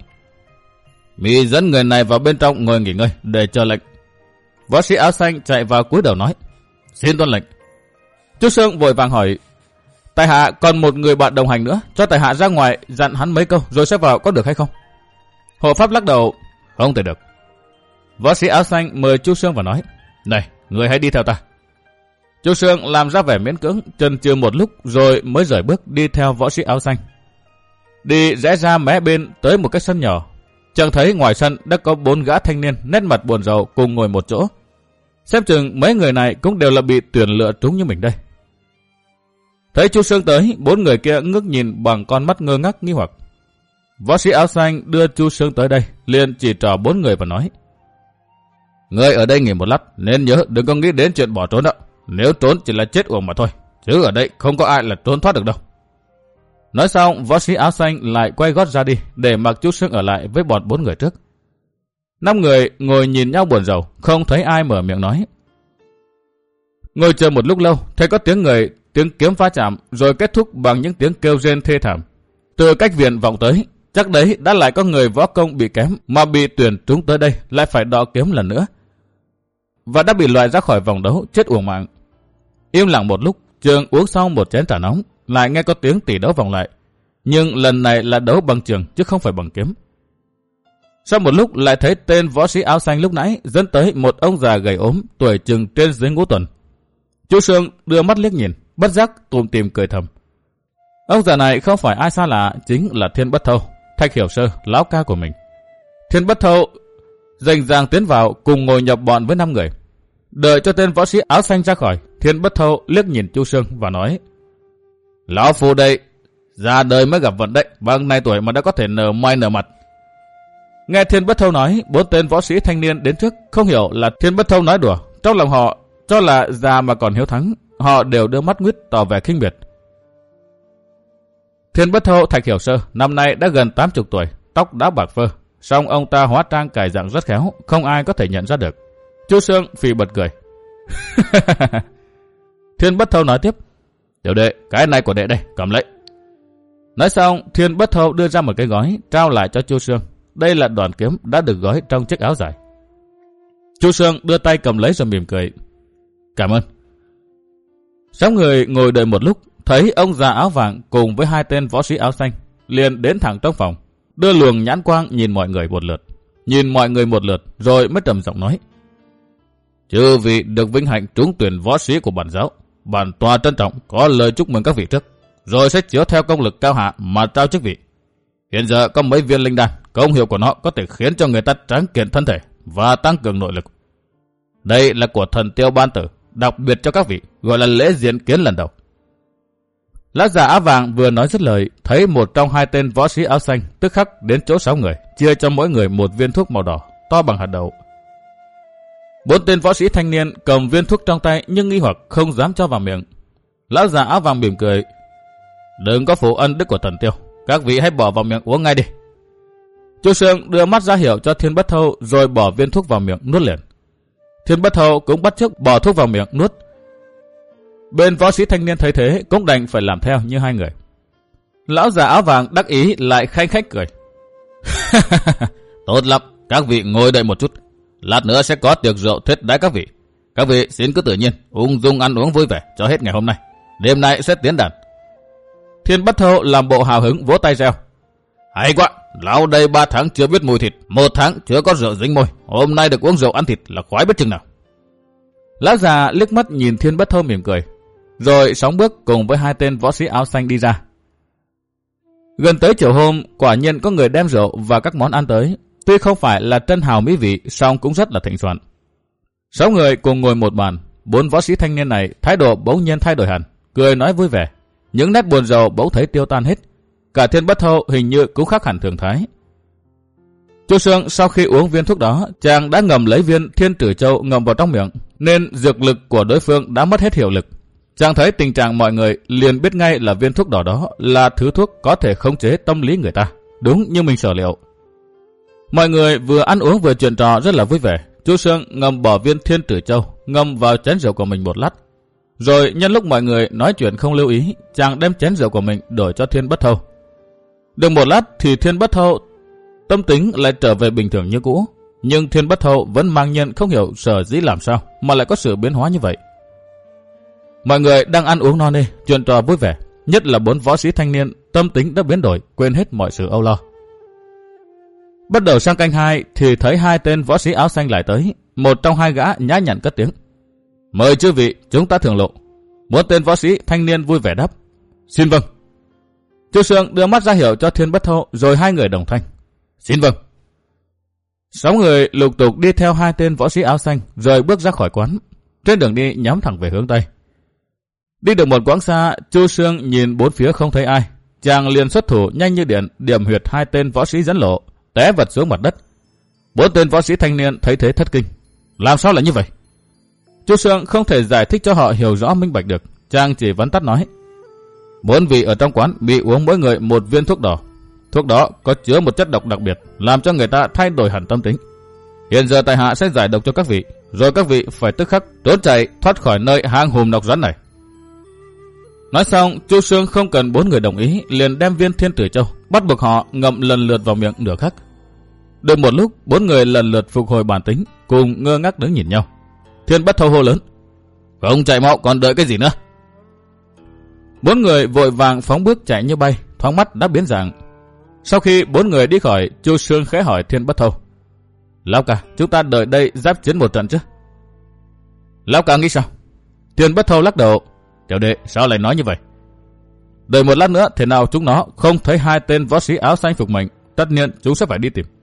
Mỹ dẫn người này vào bên trong ngồi nghỉ ngơi để chờ lệnh. Võ sĩ áo xanh chạy vào cúi đầu nói, xin tuân lệnh. Chu Sương vội vàng hỏi, tại hạ còn một người bạn đồng hành nữa, cho tại hạ ra ngoài dặn hắn mấy câu rồi sẽ vào, có được hay không? Hộ pháp lắc đầu, không thể được. Võ sĩ áo xanh mời Chu Sương và nói, này, người hãy đi theo ta. Chu Sương làm ra vẻ miễn cưỡng, chần chừ một lúc rồi mới rời bước đi theo võ sĩ áo xanh. Đi rẽ ra mé bên tới một cái sân nhỏ. Chàng thấy ngoài sân đã có bốn gã thanh niên nét mặt buồn rầu cùng ngồi một chỗ. Xem chừng mấy người này cũng đều là bị tuyển lựa trúng như mình đây. Thấy Chu Sương tới, bốn người kia ngước nhìn bằng con mắt ngơ ngác nghi hoặc. Võ sĩ áo xanh đưa Chu Sương tới đây, liền chỉ trò bốn người và nói, ngươi ở đây nghỉ một lát, nên nhớ đừng có nghĩ đến chuyện bỏ trốn đó. Nếu trốn chỉ là chết uổng mà thôi, chứ ở đây không có ai là trốn thoát được đâu. Nói xong, võ sĩ áo xanh lại quay gót ra đi, để mặc Chu Sương ở lại với bọn bốn người trước. Năm người ngồi nhìn nhau buồn rầu, không thấy ai mở miệng nói. Ngồi chờ một lúc lâu, thấy có tiếng người, tiếng kiếm va chạm, rồi kết thúc bằng những tiếng kêu rên thê thảm. Từ cách viện vọng tới, chắc đấy đã lại có người võ công bị kém mà bị tuyển trúng tới đây, lại phải đọ kiếm lần nữa, và đã bị loại ra khỏi vòng đấu, chết uổng mạng. Im lặng một lúc, Trường uống xong một chén trà nóng, lại nghe có tiếng tỷ đấu vòng lại, nhưng lần này là đấu bằng trường chứ không phải bằng kiếm. Sau một lúc lại thấy tên võ sĩ áo xanh lúc nãy dẫn tới một ông già gầy ốm, tuổi chừng trên dưới ngũ tuần. Chu Sương đưa mắt liếc nhìn, bất giác tủm tỉm cười thầm. Ông già này không phải ai xa lạ, chính là Thiên Bất Thâu, Thạch Hiểu Sơ, lão ca của mình. Thiên Bất Thâu rành ràng tiến vào cùng ngồi nhập bọn với năm người. Đợi cho tên võ sĩ áo xanh ra khỏi, Thiên Bất Thâu liếc nhìn Chu Sương và nói, lão phu đây ra đời mới gặp vận đấy, bằng này tuổi mà đã có thể nở mai nở mặt. Nghe Thiên Bất Thâu nói, bốn tên võ sĩ thanh niên đến trước không hiểu là Thiên Bất Thâu nói đùa, trong lòng họ cho là già mà còn hiếu thắng, họ đều đưa mắt nguyết tỏ vẻ khinh biệt. Thiên Bất Thâu Thạch Hiểu Sơ năm nay đã gần tám mươi tuổi, tóc đã bạc phơ, song ông ta hóa trang cài dạng rất khéo, không ai có thể nhận ra được. Chu Sương phì bật cười. Thiên Bất Thâu nói tiếp, tiểu đệ, cái này của đệ đây, cầm lấy. Nói xong, Thiên Bất Thâu đưa ra một cái gói, trao lại cho Chu Sương. Đây là đoàn kiếm đã được gói trong chiếc áo dài. Chu Sương đưa tay cầm lấy rồi mỉm cười. Cảm ơn. Sáu người ngồi đợi một lúc, thấy ông già áo vàng cùng với hai tên võ sĩ áo xanh, liền đến thẳng trong phòng, đưa luồng nhãn quang nhìn mọi người một lượt. Nhìn mọi người một lượt, rồi mới trầm giọng nói. Chư vị được vinh hạnh trúng tuyển võ sĩ của bản giáo, bản tòa trân trọng có lời chúc mừng các vị trước, rồi sẽ chiếu theo công lực cao hạ mà trao chức vị. Hiện giờ có mấy viên linh đan, công hiệu của nó có thể khiến cho người ta tráng kiện thân thể và tăng cường nội lực. Đây là của thần Tiêu ban tử, đặc biệt cho các vị, gọi là lễ diện kiến lần đầu. Lão già áo vàng vừa nói dứt lời, thấy một trong hai tên võ sĩ áo xanh tức khắc đến chỗ sáu người, chia cho mỗi người một viên thuốc màu đỏ to bằng hạt đậu. Bốn tên võ sĩ thanh niên cầm viên thuốc trong tay nhưng nghi hoặc không dám cho vào miệng. Lão già áo vàng mỉm cười. Đừng có phụ ân đức của Thần Tiêu. Các vị hãy bỏ vào miệng uống ngay đi. Chu Sương đưa mắt ra hiệu cho Thiên Bất Thâu rồi bỏ viên thuốc vào miệng nuốt liền. Thiên Bất Thâu cũng bắt chước bỏ thuốc vào miệng nuốt. Bên võ sĩ thanh niên thấy thế cũng đành phải làm theo như hai người. Lão già áo vàng đắc ý lại khanh khách cười. Tốt lắm, các vị ngồi đợi một chút. Lát nữa sẽ có tiệc rượu thiết đãi các vị. Các vị xin cứ tự nhiên, ung dung ăn uống vui vẻ cho hết ngày hôm nay. Đêm nay sẽ tiến đàn. Thiên Bất Thâu làm bộ hào hứng vỗ tay reo. Hay quá, lão đây ba tháng chưa biết mùi thịt, một tháng chưa có rượu dính môi. Hôm nay được uống rượu ăn thịt là khoái biết chừng nào. Lão già liếc mắt nhìn Thiên Bất Thâu mỉm cười, rồi sóng bước cùng với hai tên võ sĩ áo xanh đi ra. Gần tới chiều hôm, quả nhiên có người đem rượu và các món ăn tới. Tuy không phải là trân hào mỹ vị, song cũng rất là thịnh soạn. Sáu người cùng ngồi một bàn. Bốn võ sĩ thanh niên này thái độ bỗng nhiên thay đổi hẳn, cười nói vui vẻ. Những nét buồn rầu bỗng thấy tiêu tan hết. Cả Thiên Bất Thâu hình như cũng khác hẳn thường thái. Chu Sương sau khi uống viên thuốc đó, chàng đã ngầm lấy viên Thiên Tử Châu ngầm vào trong miệng, nên dược lực của đối phương đã mất hết hiệu lực. Chàng thấy tình trạng mọi người liền biết ngay là viên thuốc đỏ đó là thứ thuốc có thể khống chế tâm lý người ta, đúng như mình sở liệu. Mọi người vừa ăn uống vừa chuyện trò rất là vui vẻ. Chu Sương ngầm bỏ viên Thiên Tử Châu ngâm vào chén rượu của mình một lát, rồi nhân lúc mọi người nói chuyện không lưu ý, chàng đem chén rượu của mình đổi cho Thiên Bất Thâu. Được một lát thì Thiên Bất Thâu tâm tính lại trở về bình thường như cũ, nhưng Thiên Bất Thâu vẫn mang nhận không hiểu sở dĩ làm sao mà lại có sự biến hóa như vậy. Mọi người đang ăn uống no nê, chuyện trò vui vẻ, nhất là bốn võ sĩ thanh niên tâm tính đã biến đổi, quên hết mọi sự âu lo. Bắt đầu sang canh hai thì thấy hai tên võ sĩ áo xanh lại tới, một trong hai gã nhã nhặn cất tiếng. Mời chư vị, chúng ta thưởng lộ. Một tên võ sĩ thanh niên vui vẻ đáp. Xin vâng. Chu Sương đưa mắt ra hiệu cho Thiên Bất Thâu, rồi hai người đồng thanh. Xin vâng. Sáu người lục tục đi theo hai tên võ sĩ áo xanh, rồi bước ra khỏi quán. Trên đường đi nhắm thẳng về hướng Tây. Đi được một quãng xa, Chu Sương nhìn bốn phía không thấy ai. Chàng liền xuất thủ nhanh như điện, điểm huyệt hai tên võ sĩ dẫn lộ, té vật xuống mặt đất. Bốn tên võ sĩ thanh niên thấy thế thất kinh. Làm sao lại như vậy? Chu Sương không thể giải thích cho họ hiểu rõ minh bạch được. Chàng chỉ vắn tắt nói. Bốn vị ở trong quán bị uống mỗi người một viên thuốc đỏ. Thuốc đó có chứa một chất độc đặc biệt, làm cho người ta thay đổi hẳn tâm tính. Hiện giờ tại hạ sẽ giải độc cho các vị, rồi các vị phải tức khắc trốn chạy thoát khỏi nơi hang hùm độc rắn này. Nói xong, Chu Sương không cần bốn người đồng ý, liền đem viên Thiên Tử Châu bắt buộc họ ngậm lần lượt vào miệng nửa khắc. Được một lúc, bốn người lần lượt phục hồi bản tính, cùng ngơ ngác đứng nhìn nhau. Thiên Bất Thâu hô lớn. Không chạy mau, còn đợi cái gì nữa? Bốn người vội vàng phóng bước chạy như bay, thoáng mắt đã biến dạng. Sau khi bốn người đi khỏi, Chu Sương khẽ hỏi Thiên Bất Thâu. Lão ca, chúng ta đợi đây giáp chiến một trận chứ? Lão ca nghĩ sao? Thiên Bất Thâu lắc đầu. Tiểu đệ, sao lại nói như vậy? Đợi một lát nữa, thế nào chúng nó không thấy hai tên võ sĩ áo xanh phục mệnh, tất nhiên chúng sẽ phải đi tìm.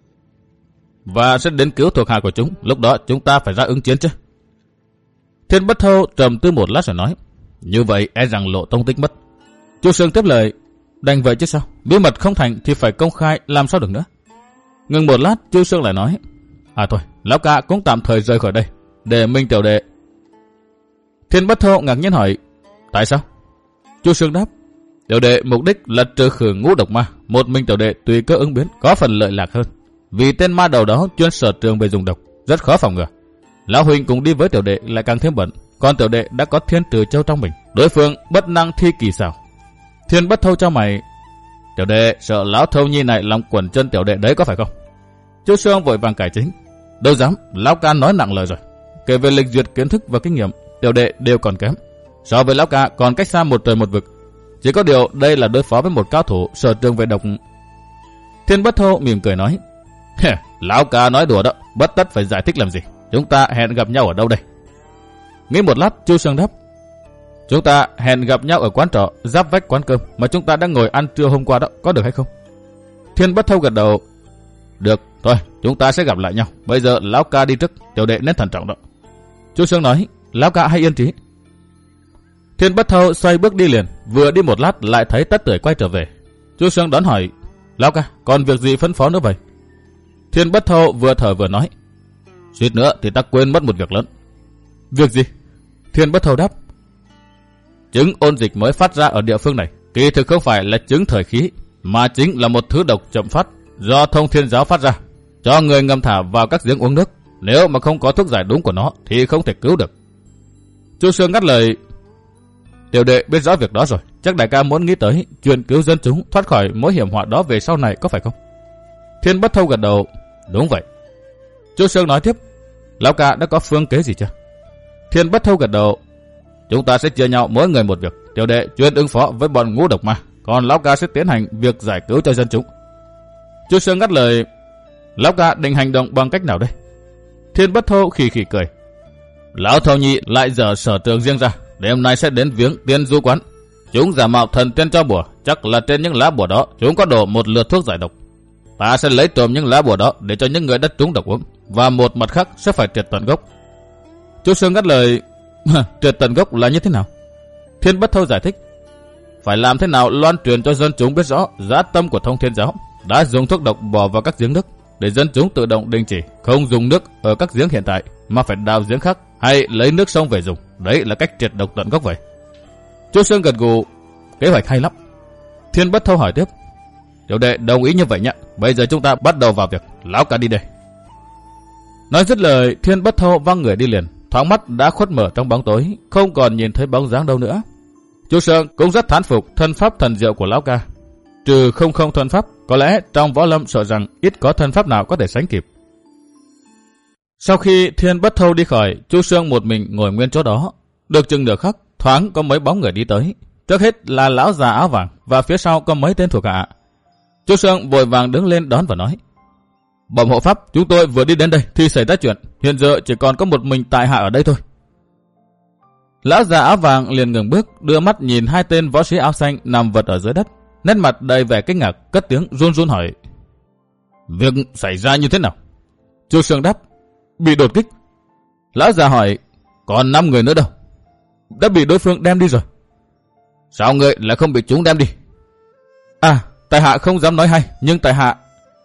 Và sẽ đến cứu thuộc hạ của chúng, lúc đó chúng ta phải ra ứng chiến chứ. Thiên Bất Thâu trầm tư một lát rồi nói. Như vậy e rằng lộ tông tích mất. Chu Sương tiếp lời. Đành vậy chứ sao? Bí mật không thành thì phải công khai, làm sao được nữa. Ngừng một lát, Chu Sương lại nói. À thôi, lão ca cũng tạm thời rời khỏi đây, để minh tiểu đệ. Thiên Bất Thâu ngạc nhiên hỏi. Tại sao? Chu Sương đáp. Tiểu đệ mục đích là trừ khử ngũ độc ma, một mình tiểu đệ tùy cơ ứng biến có phần lợi lạc hơn. Vì tên ma đầu đó chuyên sở trường về dùng độc, rất khó phòng ngừa. Lão huynh cùng đi với tiểu đệ lại càng thêm bận, còn tiểu đệ đã có Thiên Tử Châu trong mình, đối phương bất năng thi kỳ xảo. Thiên Bất Thâu cho mày. Tiểu đệ sợ lão Thâu nhi này lòng quẩn chân tiểu đệ đấy có phải không? Chu Sương vội vàng cải chính. Đâu dám, lão ca nói nặng lời rồi. Kể về lịch duyệt kiến thức và kinh nghiệm, tiểu đệ đều còn kém. So với lão ca còn cách xa một trời một vực. Chỉ có điều đây là đối phó với một cao thủ sở trường về độc. Thiên Bất Thâu mỉm cười nói. Lão ca nói đùa đó, bất tất phải giải thích làm gì. Chúng ta hẹn gặp nhau ở đâu đây? Nghĩ một lát, Chu Sương đáp. Chúng ta hẹn gặp nhau ở quán trọ giáp vách quán cơm mà chúng ta đang ngồi ăn trưa hôm qua đó, có được hay không? Thiên Bất Thâu gật đầu. Được, thôi, chúng ta sẽ gặp lại nhau. Bây giờ lão ca đi trước, tiểu đệ nên thận trọng đó. Chu Sương nói. Lão ca hãy yên trí. Thiên Bất Thâu xoay bước đi liền, vừa đi một lát lại thấy Tất Tưởi quay trở về. Chu Sương đón hỏi. Lão ca, còn việc gì phân phó nữa vậy? Thiên Bất Thâu vừa thở vừa nói. Suýt nữa thì ta quên mất một việc lớn. Việc gì? Thiên Bất Thâu đáp. Chứng ôn dịch mới phát ra ở địa phương này, Kỳ thực không phải là chứng thời khí, mà chính là một thứ độc chậm phát do Thông Thiên Giáo phát ra, cho người ngâm thả vào các giếng uống nước. Nếu mà không có thuốc giải đúng của nó thì không thể cứu được. Chu Sương ngắt lời. Tiểu đệ biết rõ việc đó rồi, chắc đại ca muốn nghĩ tới chuyện cứu dân chúng thoát khỏi mối hiểm họa đó về sau này có phải không? Thiên Bất Thâu gật đầu. Đúng vậy. Chu Sương nói tiếp. Lão ca đã có phương kế gì chưa? Thiên Bất Thâu gật đầu. Chúng ta sẽ chia nhau mỗi người một việc. Tiểu đệ chuyên ứng phó với bọn ngũ độc ma, còn lão ca sẽ tiến hành việc giải cứu cho dân chúng. Chu Sương ngắt lời. Lão ca định hành động bằng cách nào đây? Thiên Bất Thâu khì khì cười. Lão Thâu Nhị lại dở sở trường riêng ra, đêm nay sẽ đến viếng tiên du quán. Chúng giả mạo thần tiên cho bùa, chắc là trên những lá bùa đó chúng có đổ một lượt thuốc giải độc. Ta sẽ lấy trộm những lá bùa đó để cho những người đã trúng độc uống, và một mặt khác sẽ phải triệt tận gốc. Chu Sương ngắt lời. Triệt tận gốc là như thế nào? Thiên Bất Thâu giải thích. Phải làm thế nào loan truyền cho dân chúng biết rõ dã tâm của Thông Thiên Giáo đã dùng thuốc độc bỏ vào các giếng nước, để dân chúng tự động đình chỉ không dùng nước ở các giếng hiện tại, mà phải đào giếng khác hay lấy nước sông về dùng. Đấy là cách triệt độc tận gốc vậy. Chu Sương gật gù. Kế hoạch hay lắm. Thiên Bất Thâu hỏi tiếp. Tiểu đệ đồng ý như vậy nhé. Bây giờ chúng ta bắt đầu vào việc. Lão ca đi đây. Nói dứt lời, Thiên Bất Thâu văng người đi liền. Thoáng mắt đã khuất mở trong bóng tối, không còn nhìn thấy bóng dáng đâu nữa. Chu Sương cũng rất thán phục thân pháp thần diệu của lão ca. Trừ không không thân pháp, có lẽ trong võ lâm sợ rằng ít có thân pháp nào có thể sánh kịp. Sau khi Thiên Bất Thâu đi khỏi, Chu Sương một mình ngồi nguyên chỗ đó. Được chừng nửa khắc, thoáng có mấy bóng người đi tới. Trước hết là lão già áo vàng, và phía sau có mấy tên thuộc hạ. Chu Sương vội vàng đứng lên đón và nói. Bẩm hộ pháp, chúng tôi vừa đi đến đây thì xảy ra chuyện. Hiện giờ chỉ còn có một mình tại hạ ở đây thôi. Lão già áo vàng liền ngừng bước, đưa mắt nhìn hai tên võ sĩ áo xanh nằm vật ở dưới đất. Nét mặt đầy vẻ kinh ngạc, cất tiếng run run hỏi. Việc xảy ra như thế nào? Chu Sương đáp. Bị đột kích. Lão già hỏi. Còn năm người nữa đâu? Đã bị đối phương đem đi rồi. Sao người lại không bị chúng đem đi? À, tại hạ không dám nói hay, nhưng tại hạ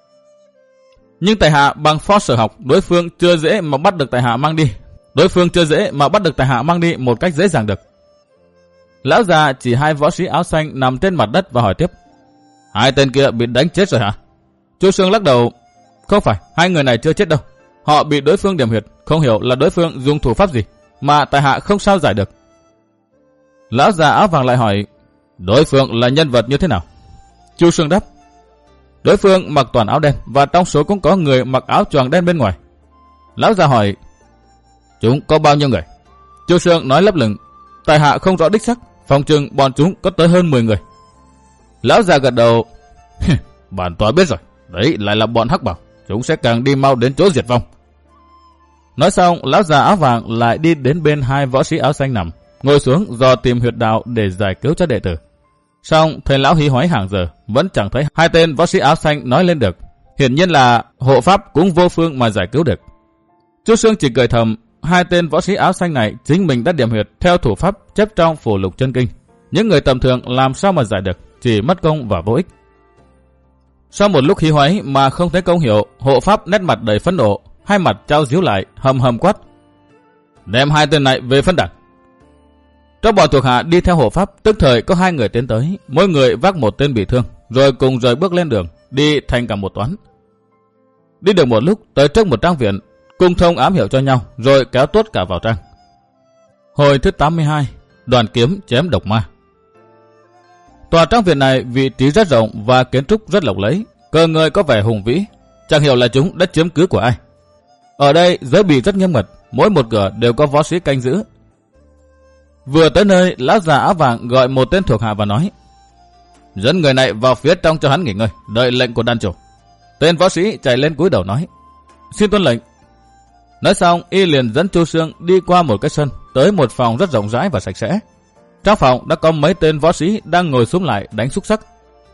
Nhưng tại hạ bằng phó sở học, đối phương chưa dễ mà bắt được tại hạ mang đi. Đối phương chưa dễ mà bắt được tại hạ mang đi một cách dễ dàng được. Lão già chỉ hai võ sĩ áo xanh nằm trên mặt đất và hỏi tiếp. Hai tên kia bị đánh chết rồi hả? Chu Sương lắc đầu. Không phải, hai người này chưa chết đâu. Họ bị đối phương điểm huyệt, không hiểu là đối phương dùng thủ pháp gì, mà tại hạ không sao giải được. Lão già áo vàng lại hỏi. Đối phương là nhân vật như thế nào? Chu Sương đáp. Đối phương mặc toàn áo đen, và trong số cũng có người mặc áo choàng đen bên ngoài. Lão già hỏi. Chúng có bao nhiêu người? Chu Sương nói lấp lửng. Tại hạ không rõ đích xác, phòng chừng bọn chúng có tới hơn mười người. Lão già gật đầu. Bản tòa biết rồi, đấy lại là bọn hắc bảo. Chúng sẽ càng đi mau đến chỗ diệt vong. Nói xong, lão già áo vàng lại đi đến bên hai võ sĩ áo xanh nằm, ngồi xuống dò tìm huyệt đạo để giải cứu cho đệ tử. Xong, thấy lão hí hoáy hàng giờ, vẫn chẳng thấy hai tên võ sĩ áo xanh nói lên được. Hiển nhiên là hộ pháp cũng vô phương mà giải cứu được. Chu Sương chỉ cười thầm, hai tên võ sĩ áo xanh này chính mình đã điểm huyệt theo thủ pháp chép trong phù lục chân kinh. Những người tầm thường làm sao mà giải được, chỉ mất công và vô ích. Sau một lúc hí hoáy mà không thấy công hiệu, hộ pháp nét mặt đầy phẫn nộ, hai mặt trao díu lại, hầm hầm quát. Đem hai tên này về phân đảng. Trong bọn thuộc hạ đi theo hộ pháp, tức thời có hai người tiến tới, mỗi người vác một tên bị thương, rồi cùng rời bước lên đường, đi thành cả một toán. Đi được một lúc, tới trước một trang viện, cùng thông ám hiệu cho nhau, rồi kéo tuốt cả vào trang. Hồi thứ tám mươi hai, đoàn kiếm chém độc ma. Tòa trang viện này vị trí rất rộng và kiến trúc rất lộng lẫy, cờ ngơi có vẻ hùng vĩ, chẳng hiểu là chúng đã chiếm cứ của ai. Ở đây giới bị rất nghiêm mật, mỗi một cửa đều có võ sĩ canh giữ. Vừa tới nơi, lão già áo vàng gọi một tên thuộc hạ và nói. Dẫn người này vào phía trong cho hắn nghỉ ngơi, đợi lệnh của đàn chủ. Tên võ sĩ chạy lên cúi đầu nói. Xin tuân lệnh. Nói xong, y liền dẫn Chu Sương đi qua một cái sân, tới một phòng rất rộng rãi và sạch sẽ. Trong phòng đã có mấy tên võ sĩ đang ngồi xuống lại đánh xúc sắc.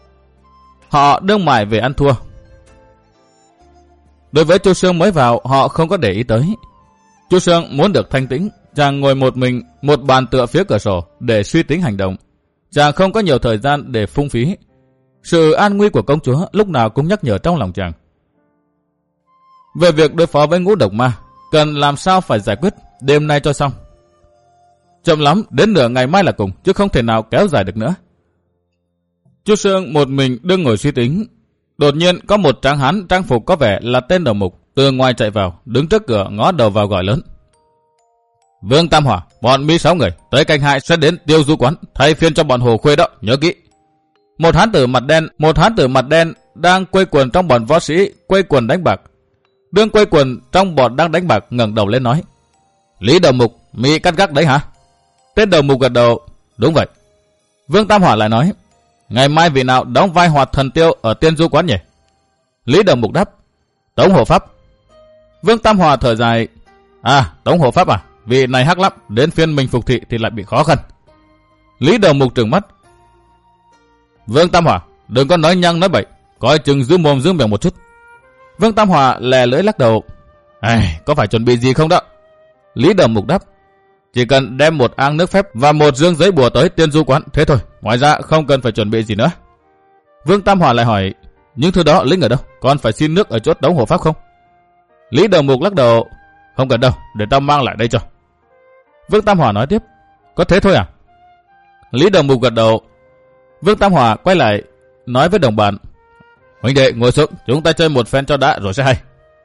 Họ đương mải về ăn thua. Đối với Chu Sương mới vào, họ không có để ý tới. Chu Sương muốn được thanh tĩnh, chàng ngồi một mình, một bàn tựa phía cửa sổ để suy tính hành động. Chàng không có nhiều thời gian để phung phí. Sự an nguy của công chúa lúc nào cũng nhắc nhở trong lòng chàng. Về việc đối phó với ngũ độc ma, cần làm sao phải giải quyết đêm nay cho xong. Chậm lắm đến nửa ngày mai là cùng, chứ không thể nào kéo dài được nữa. Chu Sương một mình đứng ngồi suy tính. Đột nhiên có một tráng hán trang phục có vẻ là tên đầu mục từ ngoài chạy vào, đứng trước cửa ngó đầu vào gọi lớn. Vương Tam Hỏa, bọn mi sáu người tới canh hai sẽ đến Tiêu Du quán thay phiên cho bọn Hồ Khuê đó, nhớ kỹ. Một hán tử mặt đen, một hán tử mặt đen đang quây quần trong bọn võ sĩ quây quần đánh bạc. Đương quây quần trong bọn đang đánh bạc ngẩng đầu lên nói: Lý đầu mục, mi cắt gác đấy hả? Tên đầu mục gật đầu: Đúng vậy. Vương Tam Hỏa lại nói: Ngày mai vị nào đóng vai Hoạt Thần Tiêu ở Tiên Du quán nhỉ? Lý đầu mục đáp: Tống Hộ Pháp. Vương Tam Hỏa thở dài: À, Tống Hộ Pháp à? Vị này hắc lắm, đến phiên mình phục thị thì lại bị khó khăn. Lý đầu mục trừng mắt: Vương Tam Hỏa, đừng có nói nhăng nói bậy, coi chừng giữ mồm giữ miệng một chút. Vương Tam Hỏa lè lưỡi lắc đầu: Ai, có phải chuẩn bị gì không đó? Lý đầu mục đáp: Chỉ cần đem một ang nước phép và một dương giấy bùa tới Tiên Du quán, thế thôi, ngoài ra không cần phải chuẩn bị gì nữa. Vương Tam Hỏa lại hỏi: Những thứ đó lính ở đâu? Còn phải xin nước ở chỗ Tống Hộ Pháp không? Lý đầu mục lắc đầu: Không cần đâu, để tao mang lại đây cho. Vương Tam Hỏa nói tiếp: Có thế thôi à? Lý đầu mục gật đầu. Vương Tam Hỏa quay lại nói với đồng bạn: Huynh đệ ngồi xuống, chúng ta chơi một phen cho đã rồi sẽ hay.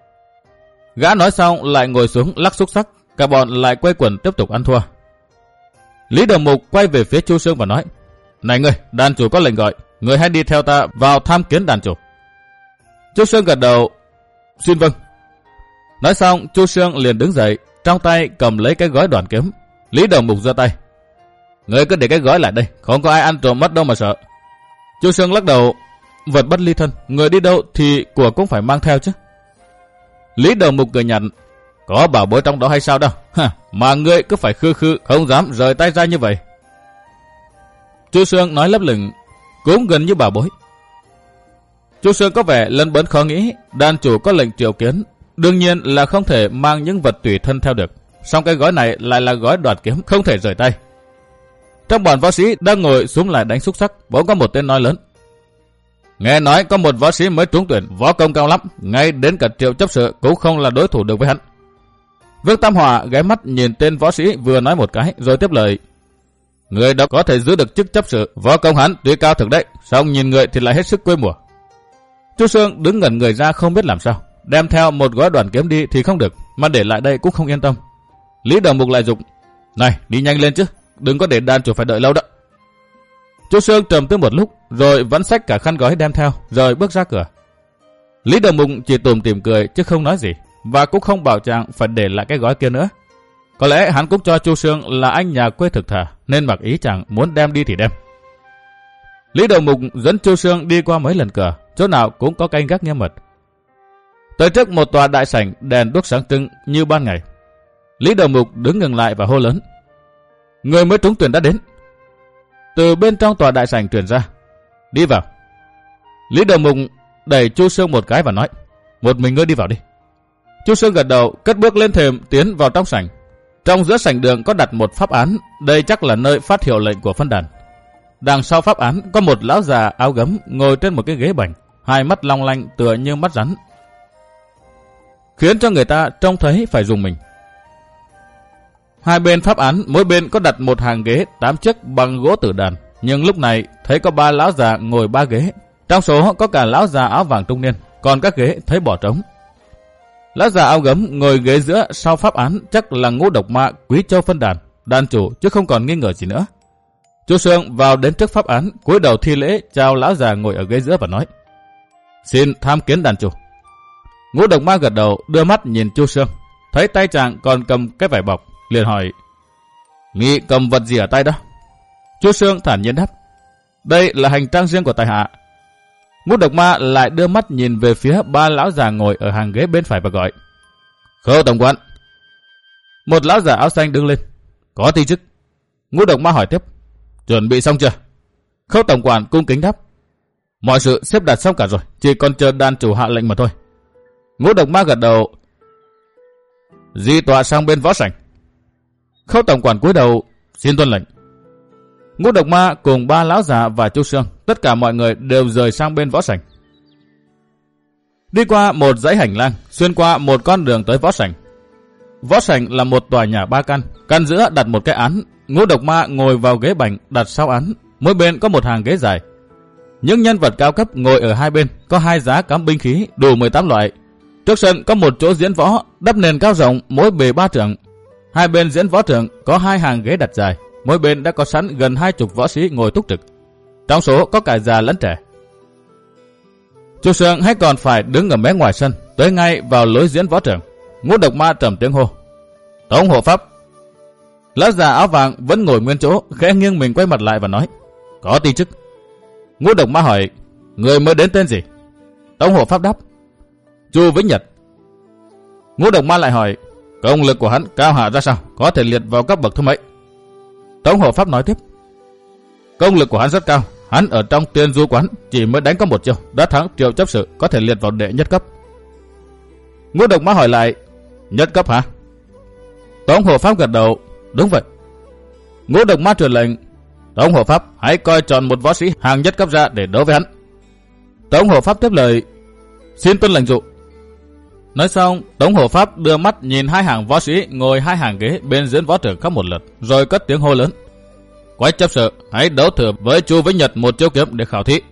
Gã nói xong lại ngồi xuống lắc xúc sắc, cả bọn lại quay quần tiếp tục ăn thua. Lý đầu mục quay về phía Chu Sương và nói: Này ngươi, đàn chủ có lệnh gọi, ngươi hãy đi theo ta vào tham kiến đàn chủ. Chu Sương gật đầu: Xin vâng. Nói xong Chu Sương liền đứng dậy, trong tay cầm lấy cái gói đoàn kiếm. Lý đầu mục giơ tay: Ngươi cứ để cái gói lại đây, không có ai ăn trộm mất đâu mà sợ. Chu Sương lắc đầu: Vật bất ly thân, người đi đâu thì của cũng phải mang theo chứ. Lý đầu mục cười nhạt: Có bảo bối trong đó hay sao đâu, ha, mà ngươi cứ phải khư khư, không dám rời tay ra như vậy. Chu Sương nói lấp lửng: Cũng gần như bảo bối. Chu Sương có vẻ lân bấn khó nghĩ, đàn chủ có lệnh triệu kiến, đương nhiên là không thể mang những vật tùy thân theo được. Song cái gói này lại là gói đoạt kiếm, không thể rời tay. Trong bọn võ sĩ đang ngồi xuống lại đánh xúc sắc, bỗng có một tên nói lớn: Nghe nói có một võ sĩ mới trúng tuyển, võ công cao lắm, ngay đến cả Triệu chấp sự cũng không là đối thủ được với hắn. Vương Tam Hỏa ghé mắt nhìn tên võ sĩ vừa nói một cái, rồi tiếp lời: Người đó có thể giữ được chức chấp sự, võ công hắn tuy cao thực đấy, song nhìn người thì lại hết sức quê mùa. Chu Sương đứng ngẩn người ra không biết làm sao, đem theo một gói đoàn kiếm đi thì không được, mà để lại đây cũng không yên tâm. Lý đầu mục lại dục: Này, đi nhanh lên chứ, đừng có để đàn chủ phải đợi lâu đó. Chu Sương trầm tư một lúc, rồi vẫn xách cả khăn gói đem theo, rồi bước ra cửa. Lý đầu mục chỉ tủm tỉm cười chứ không nói gì, và cũng không bảo chàng phải để lại cái gói kia nữa. Có lẽ hắn cũng cho Chu Sương là anh nhà quê thực thà, nên mặc ý chàng muốn đem đi thì đem. Lý đầu mục dẫn Chu Sương đi qua mấy lần cửa, chỗ nào cũng có canh gác nghiêm mật. Tới trước một tòa đại sảnh đèn đuốc sáng trưng như ban ngày. Lý đầu mục đứng ngừng lại và hô lớn: Người mới trúng tuyển đã đến. Từ bên trong tòa đại sảnh truyền ra: Đi vào. Lý đầu mục đẩy Chu Sương một cái và nói: Một mình ngươi đi vào đi. Chu Sương gật đầu, cất bước lên thềm tiến vào trong sảnh. Trong giữa sảnh đường có đặt một pháp án, đây chắc là nơi phát hiệu lệnh của phân đàn. Đằng sau pháp án có một lão già áo gấm ngồi trên một cái ghế bành, hai mắt long lanh tựa như mắt rắn, khiến cho người ta trông thấy phải rùng mình. Hai bên pháp án mỗi bên có đặt một hàng ghế tám chiếc bằng gỗ tử đàn, nhưng lúc này thấy có ba lão già ngồi ba ghế, trong số có cả lão già áo vàng trung niên, còn các ghế thấy bỏ trống. Lão già áo gấm ngồi ghế giữa sau pháp án chắc là Ngũ Độc Ma Quý Châu phân đàn, đàn chủ chứ không còn nghi ngờ gì nữa. Chu Sương vào đến trước pháp án, cúi đầu thi lễ chào lão già ngồi ở ghế giữa và nói: Xin tham kiến đàn chủ. Ngũ Độc Ma gật đầu, đưa mắt nhìn Chu Sương, thấy tay chàng còn cầm cái vải bọc, liền hỏi: Mi cầm vật gì ở tay đó? Chu Sương thản nhiên đáp: Đây là hành trang riêng của tài hạ. Ngũ Độc Ma lại đưa mắt nhìn về phía ba lão già ngồi ở hàng ghế bên phải và gọi: Khâu tổng quản. Một lão già áo xanh đứng lên: Có ti chức. Ngũ Độc Ma hỏi tiếp: Chuẩn bị xong chưa? Khâu tổng quản cung kính đáp: Mọi sự xếp đặt xong cả rồi, chỉ còn chờ đàn chủ hạ lệnh mà thôi. Ngũ Độc Ma gật đầu: Di tọa sang bên võ sảnh. Khâu tổng quản cúi đầu: Xin tuân lệnh. Ngũ Độc Ma cùng ba lão già và Chu Sương, tất cả mọi người đều rời sang bên võ sảnh. Đi qua một dãy hành lang, xuyên qua một con đường tới võ sảnh. Võ sảnh là một tòa nhà ba căn, căn giữa đặt một cái án. Ngũ Độc Ma ngồi vào ghế bành đặt sau án, mỗi bên có một hàng ghế dài. Những nhân vật cao cấp ngồi ở hai bên, có hai giá cắm binh khí đủ mười tám loại. Trước sân có một chỗ diễn võ, đắp nền cao rộng, mỗi bề ba trượng. Hai bên diễn võ trường có hai hàng ghế đặt dài, mỗi bên đã có sẵn gần hai chục võ sĩ ngồi túc trực. Trong số có cả già lẫn trẻ. Chu Sương hay còn phải đứng ở mé ngoài sân, tới ngay vào lối diễn võ trường. Ngũ Độc Ma trầm tiếng hô: Tống hộ pháp. Lão già áo vàng vẫn ngồi nguyên chỗ, khẽ nghiêng mình quay mặt lại và nói: Có tin chức. Ngũ Độc Ma hỏi: Người mới đến tên gì? Tống hộ pháp đáp: Chu Vĩnh Nhật. Ngũ Độc Ma lại hỏi: Công lực của hắn cao hạ ra sao, có thể liệt vào các bậc thứ mấy? Tống hộ pháp nói tiếp: Công lực của hắn rất cao, hắn ở trong Tiên Du quán chỉ mới đánh có một chiêu đã thắng Triệu chấp sự, có thể liệt vào đệ nhất cấp. Ngũ Độc Ma hỏi lại: Nhất cấp hả? Tống hộ pháp gật đầu: Đúng vậy. Ngũ Độc Ma truyền lệnh: Tống hộ pháp hãy coi chọn một võ sĩ hàng nhất cấp ra để đấu với hắn. Tống hộ pháp tiếp lời: Xin tuân lệnh dụ. Nói xong, Tống hộ pháp đưa mắt nhìn hai hàng võ sĩ ngồi hai hàng ghế bên diễn võ trường khắp một lượt, rồi cất tiếng hô lớn: Quách chấp sự hãy đấu thử với Chu Vĩnh Nhật một chiêu kiếm để khảo thí.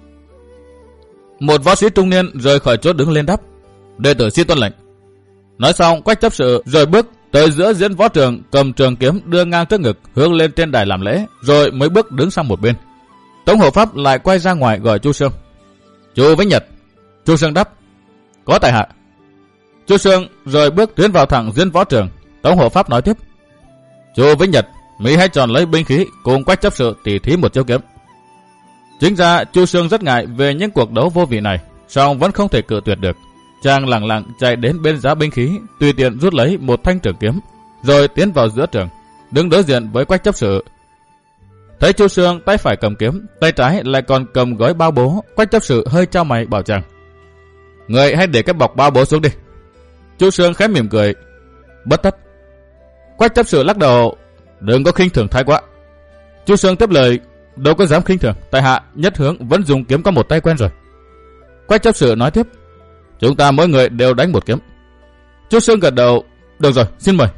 Một võ sĩ trung niên rời khỏi chỗ đứng lên đáp: Đệ tử xin tuân lệnh. Nói xong, Quách chấp sự rồi bước tới giữa diễn võ trường, cầm trường kiếm đưa ngang trước ngực, hướng lên trên đài làm lễ, rồi mới bước đứng sang một bên. Tống hộ pháp lại quay ra ngoài gọi Chu Sương: Chu Vĩnh Nhật. Chu Sương đáp: Có tại hạ. Chu Sương rồi bước tiến vào thẳng diễn võ trường. Tống hộ pháp nói tiếp: Chu Vĩnh Nhật, mỹ hãy chọn lấy binh khí cùng Quách chấp sự tỉ thí một chiêu kiếm. Chính ra Chu Sương rất ngại về những cuộc đấu vô vị này, song vẫn không thể cự tuyệt được. Chàng lặng lặng chạy đến bên giá binh khí, tùy tiện rút lấy một thanh trường kiếm, rồi tiến vào giữa trường, đứng đối diện với Quách chấp sự. Thấy Chu Sương tay phải cầm kiếm, tay trái lại còn cầm gói bao bố, Quách chấp sự hơi chau mày bảo chàng: Người hãy để cái bọc bao bố xuống đi. Chu Sương khẽ mỉm cười: Bất tất. Quách chấp sự lắc đầu: Đừng có khinh thường thái quá. Chu Sương tiếp lời: Đâu có dám khinh thường, tại hạ nhất hướng vẫn dùng kiếm có một tay quen rồi. Quách chấp sự nói tiếp: Chúng ta mỗi người đều đánh một kiếm. Chu Sương gật đầu: Được rồi, xin mời.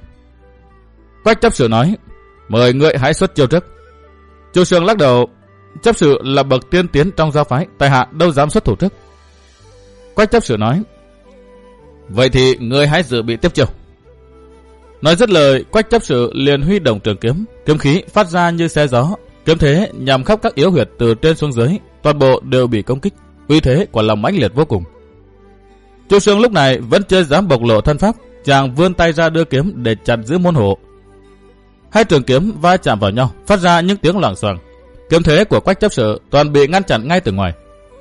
Quách chấp sự nói: Mời người hãy xuất chiêu trước. Chu Sương lắc đầu: Chấp sự là bậc tiên tiến trong giáo phái, tại hạ đâu dám xuất thủ trước. Quách chấp sự nói: Vậy thì người hãy dự bị tiếp chiêu. Nói dứt lời, Quách chấp sự liền huy động trường kiếm, kiếm khí phát ra như xe gió, kiếm thế nhằm khắp các yếu huyệt từ trên xuống dưới, toàn bộ đều bị công kích, uy thế quả là mãnh liệt vô cùng. Chu Sương lúc này vẫn chưa dám bộc lộ thân pháp, chàng vươn tay ra đưa kiếm để chặt giữ môn hộ. Hai trường kiếm va chạm vào nhau, phát ra những tiếng loảng xoảng. Kiếm thế của Quách chấp sự toàn bị ngăn chặn ngay từ ngoài.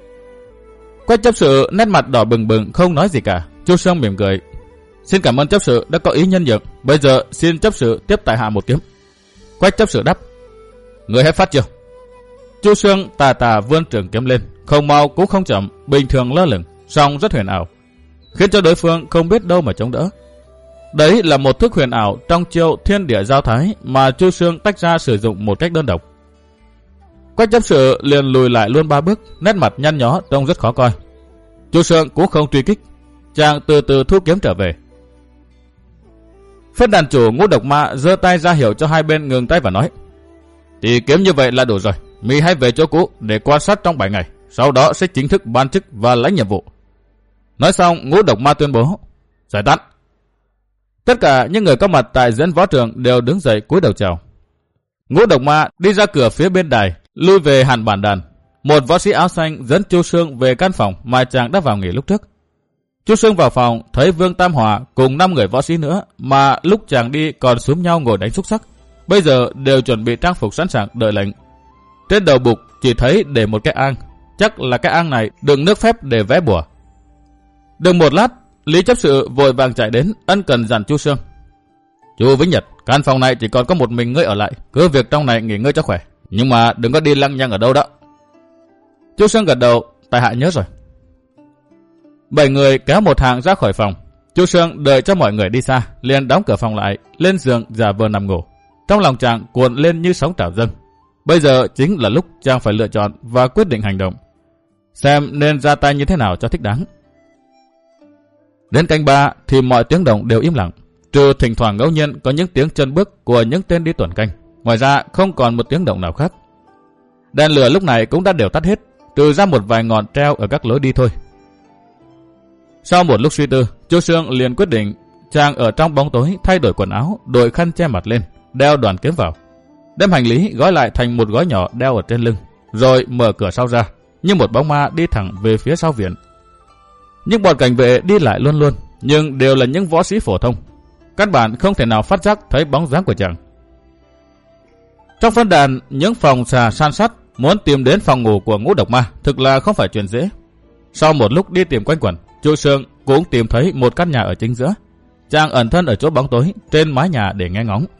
Quách chấp sự nét mặt đỏ bừng bừng không nói gì cả. Chu Sương mỉm cười: Xin cảm ơn chấp sự đã có ý nhân nhượng, bây giờ xin chấp sự tiếp tại hạ một kiếm. Quách chấp sự đáp: Người hãy phát chiêu. Chu Sương tà tà vươn trường kiếm lên, không mau cũng không chậm, bình thường lơ lửng, song rất huyền ảo, khiến cho đối phương không biết đâu mà chống đỡ. Đấy là một thức huyền ảo trong chiêu thiên địa giao thái mà Chu Sương tách ra sử dụng một cách đơn độc. Quách chấp sự liền lùi lại luôn ba bước, nét mặt nhăn nhó trông rất khó coi. Chu Sương cũng không truy kích, chàng từ từ thu kiếm trở về. Phết đàn chủ Ngũ Độc Ma giơ tay ra hiệu cho hai bên ngừng tay và nói: Thì kiếm như vậy là đủ rồi, mi hãy về chỗ cũ để quan sát trong bảy ngày, sau đó sẽ chính thức ban chức và lãnh nhiệm vụ. Nói xong, Ngũ Độc Ma tuyên bố: Giải tán. Tất cả những người có mặt tại diễn võ trường đều đứng dậy cúi đầu chào. Ngũ Độc Ma đi ra cửa phía bên đài, lui về hàn bản đàn. Một võ sĩ áo xanh dẫn Chu Sương về căn phòng mà chàng đã vào nghỉ lúc trước. Chu Sương vào phòng thấy Vương Tam Hòa cùng năm người võ sĩ nữa mà lúc chàng đi còn xúm nhau ngồi đánh xúc sắc, bây giờ đều chuẩn bị trang phục sẵn sàng đợi lệnh. Trên đầu bục chỉ thấy để một cái ang, chắc là cái ang này đựng nước phép để vẽ bùa. Được một lát, Lý chấp sự vội vàng chạy đến ân cần dặn Chu Sương: Chu Vĩnh Nhật, căn phòng này chỉ còn có một mình ngươi ở lại, cứ việc trong này nghỉ ngơi cho khỏe, nhưng mà đừng có đi lăng nhăng ở đâu đó. Chu Sương gật đầu: Tại hạ nhớ rồi. Bảy người kéo một hàng ra khỏi phòng. Chu Sương đợi cho mọi người đi xa, liền đóng cửa phòng lại, lên giường giả vờ nằm ngủ. Trong lòng chàng cuộn lên như sóng trào dâng. Bây giờ chính là lúc chàng phải lựa chọn và quyết định hành động, xem nên ra tay như thế nào cho thích đáng. Đến canh ba thì mọi tiếng động đều im lặng, trừ thỉnh thoảng ngẫu nhiên có những tiếng chân bước của những tên đi tuần canh. Ngoài ra không còn một tiếng động nào khác. Đèn lửa lúc này cũng đã đều tắt hết, trừ ra một vài ngọn treo ở các lối đi thôi. Sau một lúc suy tư, Chu Xương liền quyết định chàng ở trong bóng tối thay đổi quần áo, đội khăn che mặt lên, đeo đoàn kiếm vào, đem hành lý gói lại thành một gói nhỏ đeo ở trên lưng, rồi mở cửa sau ra, như một bóng ma đi thẳng về phía sau viện. Những bọn cảnh vệ đi lại luôn luôn, nhưng đều là những võ sĩ phổ thông, căn bản không thể nào phát giác thấy bóng dáng của chàng. Trong phân đàn, những phòng xà san sát muốn tìm đến phòng ngủ của Ngũ Độc Ma thực là không phải chuyện dễ. Sau một lúc đi tìm quanh quẩn, Chu Xương cũng tìm thấy một căn nhà ở chính giữa. Chàng ẩn thân ở chỗ bóng tối trên mái nhà để nghe ngóng.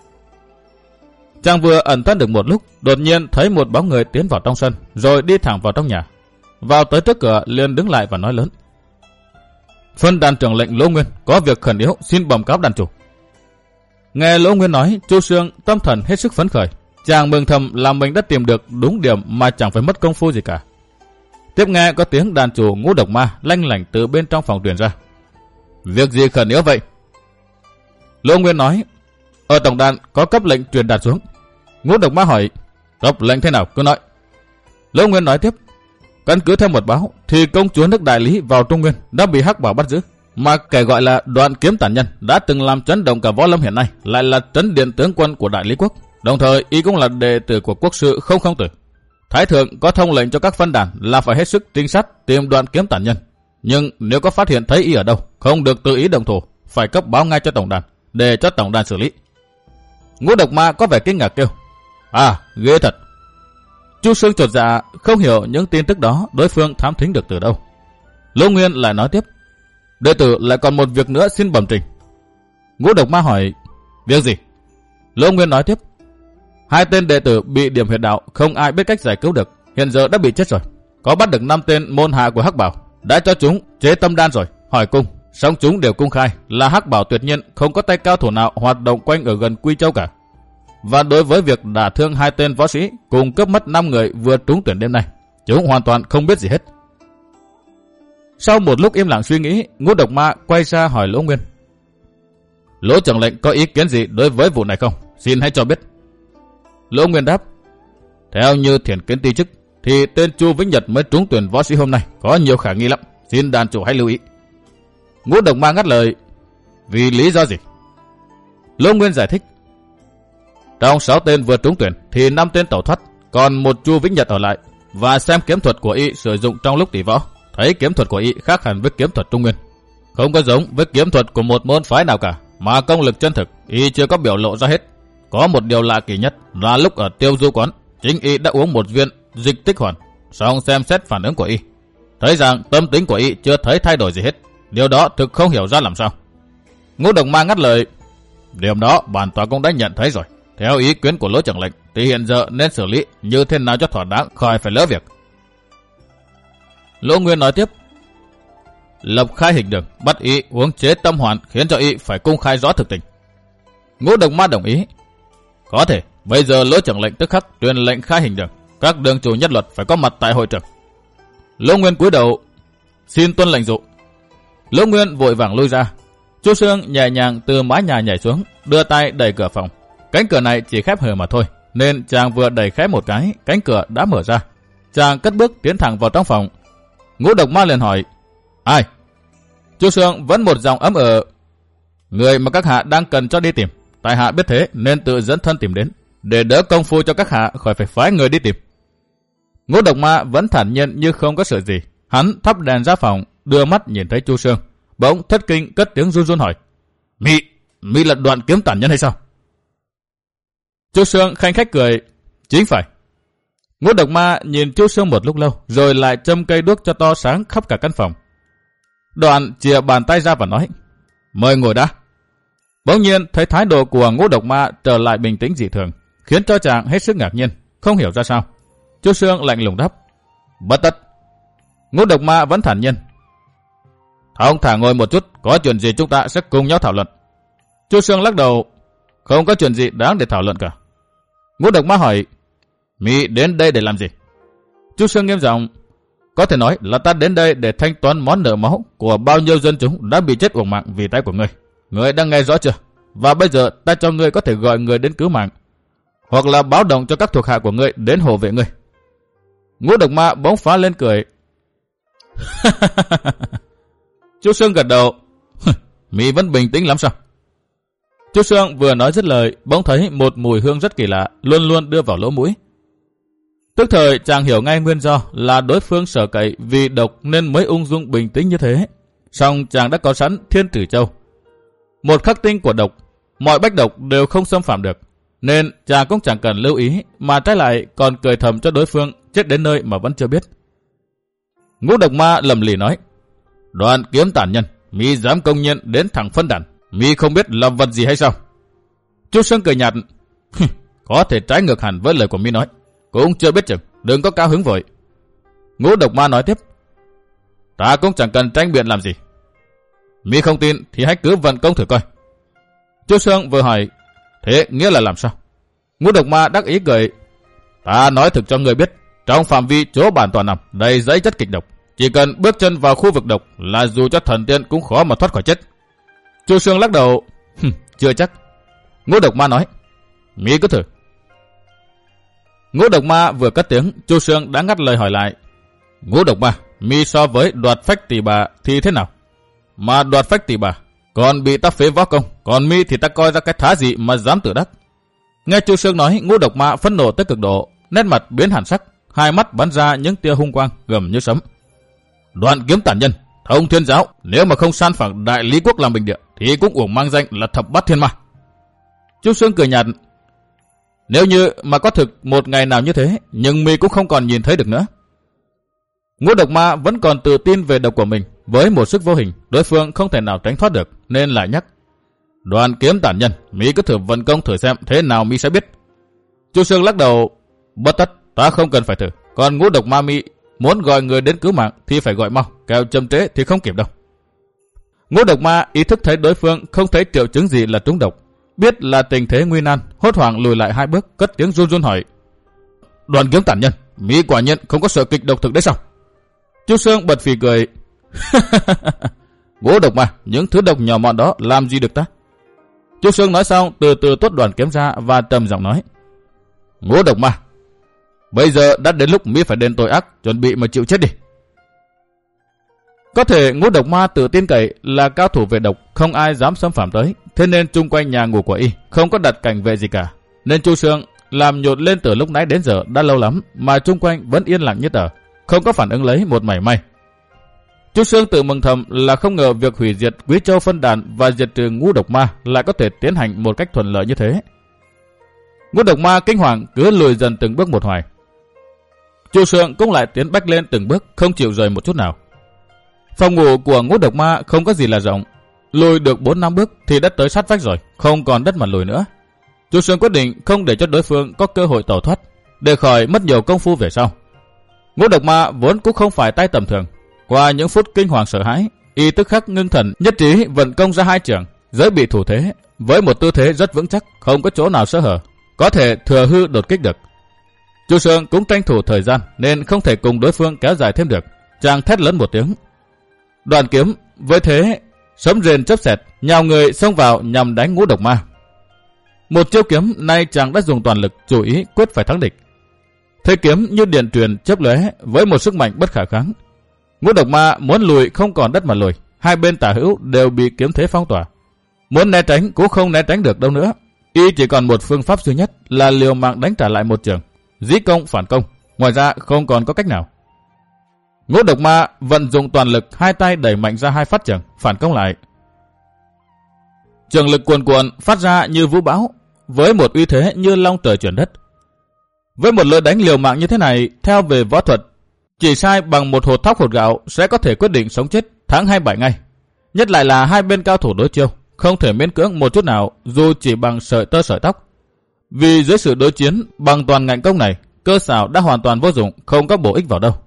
Chàng vừa ẩn thân được một lúc, đột nhiên thấy một bóng người tiến vào trong sân, rồi đi thẳng vào trong nhà. Vào tới trước cửa liền đứng lại và nói lớn: "Phân đàn trưởng lệnh Lỗ Nguyên có việc khẩn yếu, xin bẩm cáo đàn chủ." Nghe Lỗ Nguyên nói, Chu Xương tâm thần hết sức phấn khởi. Chàng mừng thầm là mình đã tìm được đúng điểm mà chẳng phải mất công phu gì cả. Tiếp nghe có tiếng đàn chủ Ngũ Độc Ma lanh lảnh từ bên trong phòng truyền ra: "Việc gì khẩn yếu vậy?" Lỗ Nguyên nói: "Ở tổng đàn có cấp lệnh truyền đạt xuống." Ngũ Độc Ma hỏi: "Cấp lệnh thế nào, cứ nói." Lỗ Nguyên nói tiếp: "Căn cứ theo mật báo thì công chúa nước Đại Lý vào Trung Nguyên đã bị Hắc Bảo bắt giữ, mà kẻ gọi là Đoạn Kiếm Tản Nhân đã từng làm chấn động cả võ lâm hiện nay lại là trấn điện tướng quân của Đại Lý quốc, đồng thời y cũng là đệ tử của quốc sư Không Không Tử. Thái thượng có thông lệnh cho các phân đàn là phải hết sức trinh sát tìm Đoạn Kiếm Tản Nhân, nhưng nếu có phát hiện thấy y ở đâu, không được tự ý động thủ, phải cấp báo ngay cho tổng đàn để cho tổng đàn xử lý." Ngũ Độc Ma có vẻ kinh ngạc kêu: "À, ghê thật." Chu Xương chột dạ, không hiểu những tin tức đó đối phương thám thính được từ đâu. Lỗ Nguyên lại nói tiếp: "Đệ tử lại còn một việc nữa xin bẩm trình." Ngũ Độc Ma hỏi: "Việc gì?" Lỗ Nguyên nói tiếp: "Hai tên đệ tử bị điểm huyệt đạo, không ai biết cách giải cứu được, hiện giờ đã bị chết rồi. Có bắt được năm tên môn hạ của Hắc Bảo, đã cho chúng chế tâm đan rồi, hỏi cung, song chúng đều cung khai là Hắc Bảo tuyệt nhiên không có tay cao thủ nào hoạt động quanh ở gần Quy Châu cả. Và đối với việc đả thương hai tên võ sĩ cùng cướp mất năm người vừa trúng tuyển đêm nay, chúng hoàn toàn không biết gì hết." Sau một lúc im lặng suy nghĩ, Ngũ Độc Ma quay ra hỏi Lỗ Nguyên: "Lỗ trưởng lệnh có ý kiến gì đối với vụ này không? Xin hãy cho biết." Lỗ Nguyên đáp: "Theo như thiền kiến ti chức thì tên Chu Vĩnh Nhật mới trúng tuyển võ sĩ hôm nay có nhiều khả nghi lắm, xin đàn chủ hãy lưu ý." Ngũ Độc Ma ngắt lời: "Vì lý do gì?" Lỗ Nguyên giải thích: "Trong sáu tên vừa trúng tuyển thì năm tên tẩu thoát, còn một Chu Vĩnh Nhật ở lại, và xem kiếm thuật của y sử dụng trong lúc tỷ võ, thấy kiếm thuật của y khác hẳn với kiếm thuật Trung Nguyên, không có giống với kiếm thuật của một môn phái nào cả, mà công lực chân thực y chưa có biểu lộ ra hết. Có một điều lạ kỳ nhất là lúc ở Tiêu Du quán, chính y đã uống một viên dịch tích hoàn, xong xem xét phản ứng của y, thấy rằng tâm tính của y chưa thấy thay đổi gì hết. Điều đó thực không hiểu ra làm sao." Ngũ Độc Ma ngắt lời: "Điều đó bản tòa cũng đã nhận thấy rồi. Theo ý kiến của Lỗ trưởng lệnh thì hiện giờ nên xử lý như thế nào cho thỏa đáng, khỏi phải lỡ việc." Lỗ Nguyên nói tiếp: "Lập khai hình đường, bắt y uống chế tâm hoàn, khiến cho y phải công khai rõ thực tình." Ngũ Độc Ma đồng ý: "Có thể, bây giờ Lỗ trưởng lệnh tức khắc truyền lệnh khai hình đường, các đường chủ nhất luật phải có mặt tại hội trường." Lỗ Nguyên cúi đầu: "Xin tuân lệnh dụ." Lỗ Nguyên vội vàng lui ra. Chu Xương nhẹ nhàng từ mái nhà nhảy xuống, đưa tay đẩy cửa phòng. Cánh cửa này chỉ khép hờ mà thôi, nên chàng vừa đẩy khép một cái, cánh cửa đã mở ra. Chàng cất bước tiến thẳng vào trong phòng. Ngũ Độc Ma liền hỏi: "Ai?" Chu Xương vẫn một giọng ấm ờ: "Người mà các hạ đang cần cho đi tìm. Tại hạ biết thế nên tự dẫn thân tìm đến, để đỡ công phu cho các hạ khỏi phải phái người đi tìm." Ngũ Độc Ma vẫn thản nhiên như không có sự gì. Hắn thắp đèn ra phòng, đưa mắt nhìn thấy Chu Xương, bỗng thất kinh cất tiếng run run hỏi: "Mi, mi là Đoạn Kiếm Tản Nhân hay sao?" Chu Xương khanh khách cười: "Chính phải." Ngũ Độc Ma nhìn Chu Xương một lúc lâu, rồi lại châm cây đuốc cho to sáng khắp cả căn phòng. Đoạn chìa bàn tay ra và nói: "Mời ngồi đã." Bỗng nhiên thấy thái độ của Ngũ Độc Ma trở lại bình tĩnh dị thường, khiến cho chàng hết sức ngạc nhiên, không hiểu ra sao. Chu Xương lạnh lùng đáp: "Bất tất." Ngũ Độc Ma vẫn thản nhiên: "Thong thả ngồi một chút, có chuyện gì chúng ta sẽ cùng nhau thảo luận." Chu Xương lắc đầu: "Không có chuyện gì đáng để thảo luận cả." Ngũ Độc Ma hỏi: "Mi đến đây để làm gì?" Chu Xương nghiêm giọng: "Có thể nói là ta đến đây để thanh toán món nợ máu của bao nhiêu dân chúng đã bị chết uổng mạng vì tay của ngươi. Ngươi đang nghe rõ chưa? Và bây giờ ta cho ngươi có thể gọi người đến cứu mạng, hoặc là báo động cho các thuộc hạ của ngươi đến hộ vệ ngươi." Ngũ độc ma bỗng phá lên cười. Chu Sương gật đầu. Mị vẫn bình tĩnh lắm sao? Chu Sương vừa nói dứt lời, bỗng thấy một mùi hương rất kỳ lạ luôn luôn đưa vào lỗ mũi. Tức thời chàng hiểu ngay nguyên do là đối phương sợ cậy vì độc nên mới ung dung bình tĩnh như thế. Song chàng đã có sẵn Thiên Tử Châu, một khắc tinh của độc, mọi bách độc đều không xâm phạm được, nên chàng cũng chẳng cần lưu ý, mà trái lại còn cười thầm cho đối phương chết đến nơi mà vẫn chưa biết. Ngũ độc ma lầm lì nói: Đoàn Kiếm tàn nhân, mi dám công nhiên đến thẳng phân đàn, mi không biết là vật gì hay sao? Chu Sương cười nhạt: Có thể trái ngược hẳn với lời của mi nói, cũng chưa biết chừng, đừng có cao hứng vội. Ngũ độc ma nói tiếp: Ta cũng chẳng cần tranh biện làm gì. Mi không tin thì hãy cứ vận công thử coi. Chu Sương vừa hỏi: Thế nghĩa là làm sao? Ngũ độc ma đắc ý cười: Ta nói thực cho người biết, trong phạm vi chỗ bản tọa nằm đầy dãy chất kịch độc, chỉ cần bước chân vào khu vực độc là dù cho thần tiên cũng khó mà thoát khỏi chết. Chu Sương lắc đầu: Chưa chắc. Ngũ độc ma nói: Mi cứ thử. Ngũ độc ma vừa cất tiếng, Chu Sương đã ngắt lời hỏi lại: Ngũ độc ma, mi so với Đoạt Phách Tỷ Bà thì thế nào? Mà Đoạt Phách Tỷ Bà còn bị ta phế võ công, còn mi thì ta coi ra cái thá gì mà dám tự đắc. Nghe Chu Sương nói, Ngũ độc ma phẫn nộ tới cực độ, nét mặt biến hẳn sắc, hai mắt bắn ra những tia hung quang gầm như sấm. Đoàn Kiếm tàn nhân, Thông Thiên Giáo, nếu mà không san phẳng Đại Lý Quốc làm bình địa thì cũng uổng mang danh là thập bát thiên ma. Chu Sương cười nhạt: Nếu như mà có thực một ngày nào như thế, nhưng mi cũng không còn nhìn thấy được nữa. Ngũ độc ma vẫn còn tự tin về độc của mình, với một sức vô hình, đối phương không thể nào tránh thoát được, nên lại nhắc: Đoàn Kiếm tàn nhân, mi cứ thử vận công thử xem thế nào mi sẽ biết. Chu Sương lắc đầu: Bất tất, ta không cần phải thử. Còn ngũ độc ma mi muốn gọi người đến cứu mạng thì phải gọi mau, kẻo chậm trễ thì không kịp đâu. Ngũ độc ma ý thức thấy đối phương không thấy triệu chứng gì là trúng độc, biết là tình thế nguy nan, hốt hoảng lùi lại hai bước, cất tiếng run run hỏi: Đoàn Kiếm tàn nhân, mi quả nhiên không có sợ kịch độc thực đấy sao? Chu Sương bật phì cười: Ngũ độc ma, những thứ độc nhỏ mọn đó làm gì được ta? Chu Sương nói xong, từ từ tuốt đoàn kiếm ra và trầm giọng nói: Ngũ độc ma, bây giờ đã đến lúc mi phải đền tội ác, chuẩn bị mà chịu chết đi. Có thể ngũ độc ma tự tin cậy là cao thủ về độc, không ai dám xâm phạm tới, thế nên chung quanh nhà ngủ của y không có đặt cảnh vệ gì cả, nên Chu Sương làm nhột lên từ lúc nãy đến giờ đã lâu lắm mà chung quanh vẫn yên lặng như tờ, không có phản ứng lấy một mảy may. Chu Sương tự mừng thầm là không ngờ việc hủy diệt Quý Châu phân đàn và diệt trừ ngũ độc ma lại có thể tiến hành một cách thuận lợi như thế. Ngũ độc ma kinh hoàng cứ lùi dần từng bước một hoài. Chu Sương cũng lại tiến bách lên từng bước, không chịu rời một chút nào. Phòng ngủ của ngũ độc ma không có gì là rộng, lùi được bốn năm bước thì đã tới sát vách rồi, không còn đất mà lùi nữa. Chu Sương quyết định không để cho đối phương có cơ hội tẩu thoát, để khỏi mất nhiều công phu về sau. Ngũ độc ma vốn cũng không phải tay tầm thường, qua những phút kinh hoàng sợ hãi, y tức khắc ngưng thần nhất trí vận công ra hai chưởng, giới bị thủ thế, với một tư thế rất vững chắc, không có chỗ nào sơ hở, có thể thừa hư đột kích được. Chu Sương cũng tranh thủ thời gian nên không thể cùng đối phương kéo dài thêm được, chàng thét lớn một tiếng. Đoàn kiếm với thế sấm rền chớp xẹt nhào người xông vào nhằm đánh ngũ độc ma. Một chiêu kiếm nay chàng đã dùng toàn lực, chủ ý quyết phải thắng địch. Thế kiếm như điện truyền chớp lóe với một sức mạnh bất khả kháng. Ngũ độc ma muốn lùi không còn đất mà lùi, hai bên tả hữu đều bị kiếm thế phong tỏa. Muốn né tránh cũng không né tránh được đâu nữa. Y chỉ còn một phương pháp duy nhất là liều mạng đánh trả lại một trường, dĩ công phản công, ngoài ra không còn có cách nào. Ngũ độc ma vận dụng toàn lực, hai tay đẩy mạnh ra hai phát trường, phản công lại. Trường lực cuồn cuộn phát ra như vũ bão, với một uy thế như long trời chuyển đất. Với một lối đánh liều mạng như thế này, theo về võ thuật, chỉ sai bằng một hột thóc hột gạo sẽ có thể quyết định sống chết, thắng hay bại ngay. Nhất lại là hai bên cao thủ đối chiêu, không thể miễn cưỡng một chút nào, dù chỉ bằng sợi tơ sợi tóc. Vì dưới sự đối chiến bằng toàn ngạnh công này, cơ xảo đã hoàn toàn vô dụng, không có bổ ích vào đâu.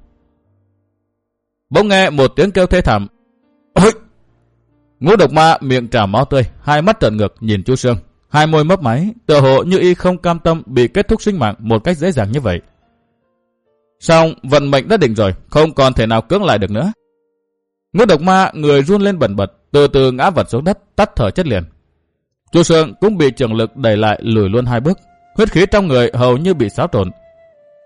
Bỗng nghe một tiếng kêu thê thảm. Ôi! Ngũ độc ma miệng trào máu tươi, hai mắt trợn ngược nhìn Chu Sương, hai môi mấp máy, tựa hồ như y không cam tâm bị kết thúc sinh mạng một cách dễ dàng như vậy. Song vận mệnh đã định rồi, không còn thể nào cưỡng lại được nữa. Ngũ độc ma người run lên bần bật, từ từ ngã vật xuống đất, tắt thở chết liền. Chu Sương cũng bị trường lực đẩy lại lùi luôn hai bước, huyết khí trong người hầu như bị xáo trộn.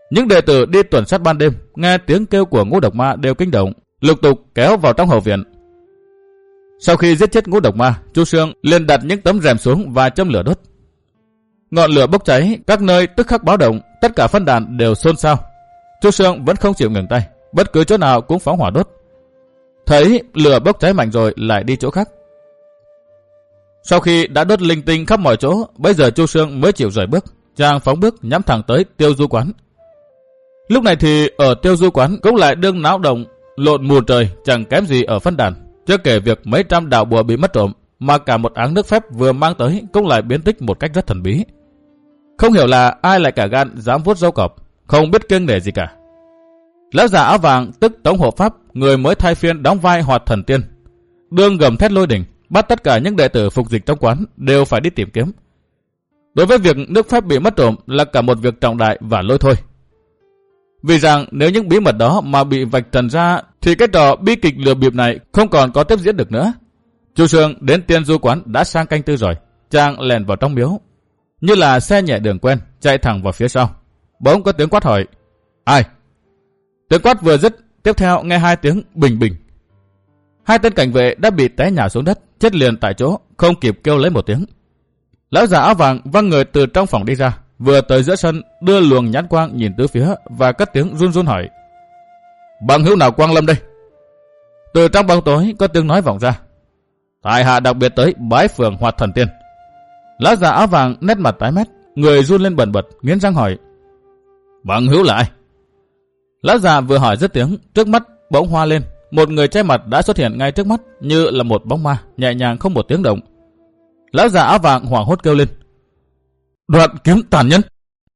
Những đệ tử đi tuần sát ban đêm, nghe tiếng kêu của ngũ độc ma đều kinh động, lục tục kéo vào trong hậu viện. Sau khi giết chết ngũ độc ma, Chu Sương liền đặt những tấm rèm xuống và châm lửa đốt. Ngọn lửa bốc cháy, các nơi tức khắc báo động, tất cả phân đàn đều xôn xao. Chu Sương vẫn không chịu ngừng tay, bất cứ chỗ nào cũng phóng hỏa đốt. Thấy lửa bốc cháy mạnh rồi lại đi chỗ khác. Sau khi đã đốt linh tinh khắp mọi chỗ, bây giờ Chu Sương mới chịu rời bước, chàng phóng bước nhắm thẳng tới Tiêu Du quán. Lúc này thì ở Tiêu Du quán cũng lại đương náo động, lộn mù trời, chẳng kém gì ở phân đàn. Chưa kể việc mấy trăm đạo bùa bị mất trộm, mà cả một áng nước phép vừa mang tới cũng lại biến tích một cách rất thần bí. Không hiểu là ai lại cả gan dám vuốt râu cọp, không biết kiêng nể gì cả. Lão già áo vàng tức Tống Hộ Pháp, người mới thay phiên đóng vai Hoạt Thần Tiên, đương gầm thét lôi đình, bắt tất cả những đệ tử phục dịch trong quán đều phải đi tìm kiếm. Đối với việc nước phép bị mất trộm là cả một việc trọng đại và lôi thôi. Vì rằng nếu những bí mật đó mà bị vạch trần ra thì cái trò bi kịch lừa bịp này không còn có tiếp diễn được nữa. Chu Sương đến Tiên Du quán đã sang canh tư rồi, chàng lèn vào trong miếu, như là xe nhẹ đường quen chạy thẳng vào phía sau. Bỗng có tiếng quát hỏi: "Ai?" Tiếng quát vừa dứt, tiếp theo nghe hai tiếng bình bình. Hai tên cảnh vệ đã bị té nhào xuống đất, chết liền tại chỗ, không kịp kêu lấy một tiếng. Lão già áo vàng văng người từ trong phòng đi ra, vừa tới giữa sân, đưa luồng nhãn quang nhìn tứ phía và cất tiếng run run hỏi: "Bằng hữu nào quang lâm đây?" Từ trong bóng tối có tiếng nói vọng ra: "Tại hạ đặc biệt tới bái phường Hoạt Thần Tiên." Lão già áo vàng nét mặt tái mét, người run lên bần bật, nghiến răng hỏi: "Bằng hữu là ai?" Lão già vừa hỏi dứt tiếng, trước mắt bỗng hoa lên, một người che mặt đã xuất hiện ngay trước mắt, như là một bóng ma, nhẹ nhàng không một tiếng động. Lão già áo vàng hoảng hốt kêu lên: "Đoạn kiếm tàn nhân!"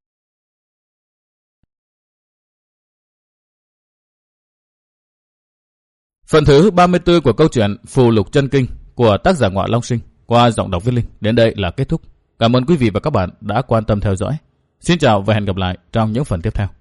Phần thứ ba mươi tư của câu chuyện Phù Lục Chân Kinh của tác giả Ngọa Long Sinh qua giọng đọc Viết Linh đến đây là kết thúc. Cảm ơn quý vị và các bạn đã quan tâm theo dõi. Xin chào và hẹn gặp lại trong những phần tiếp theo.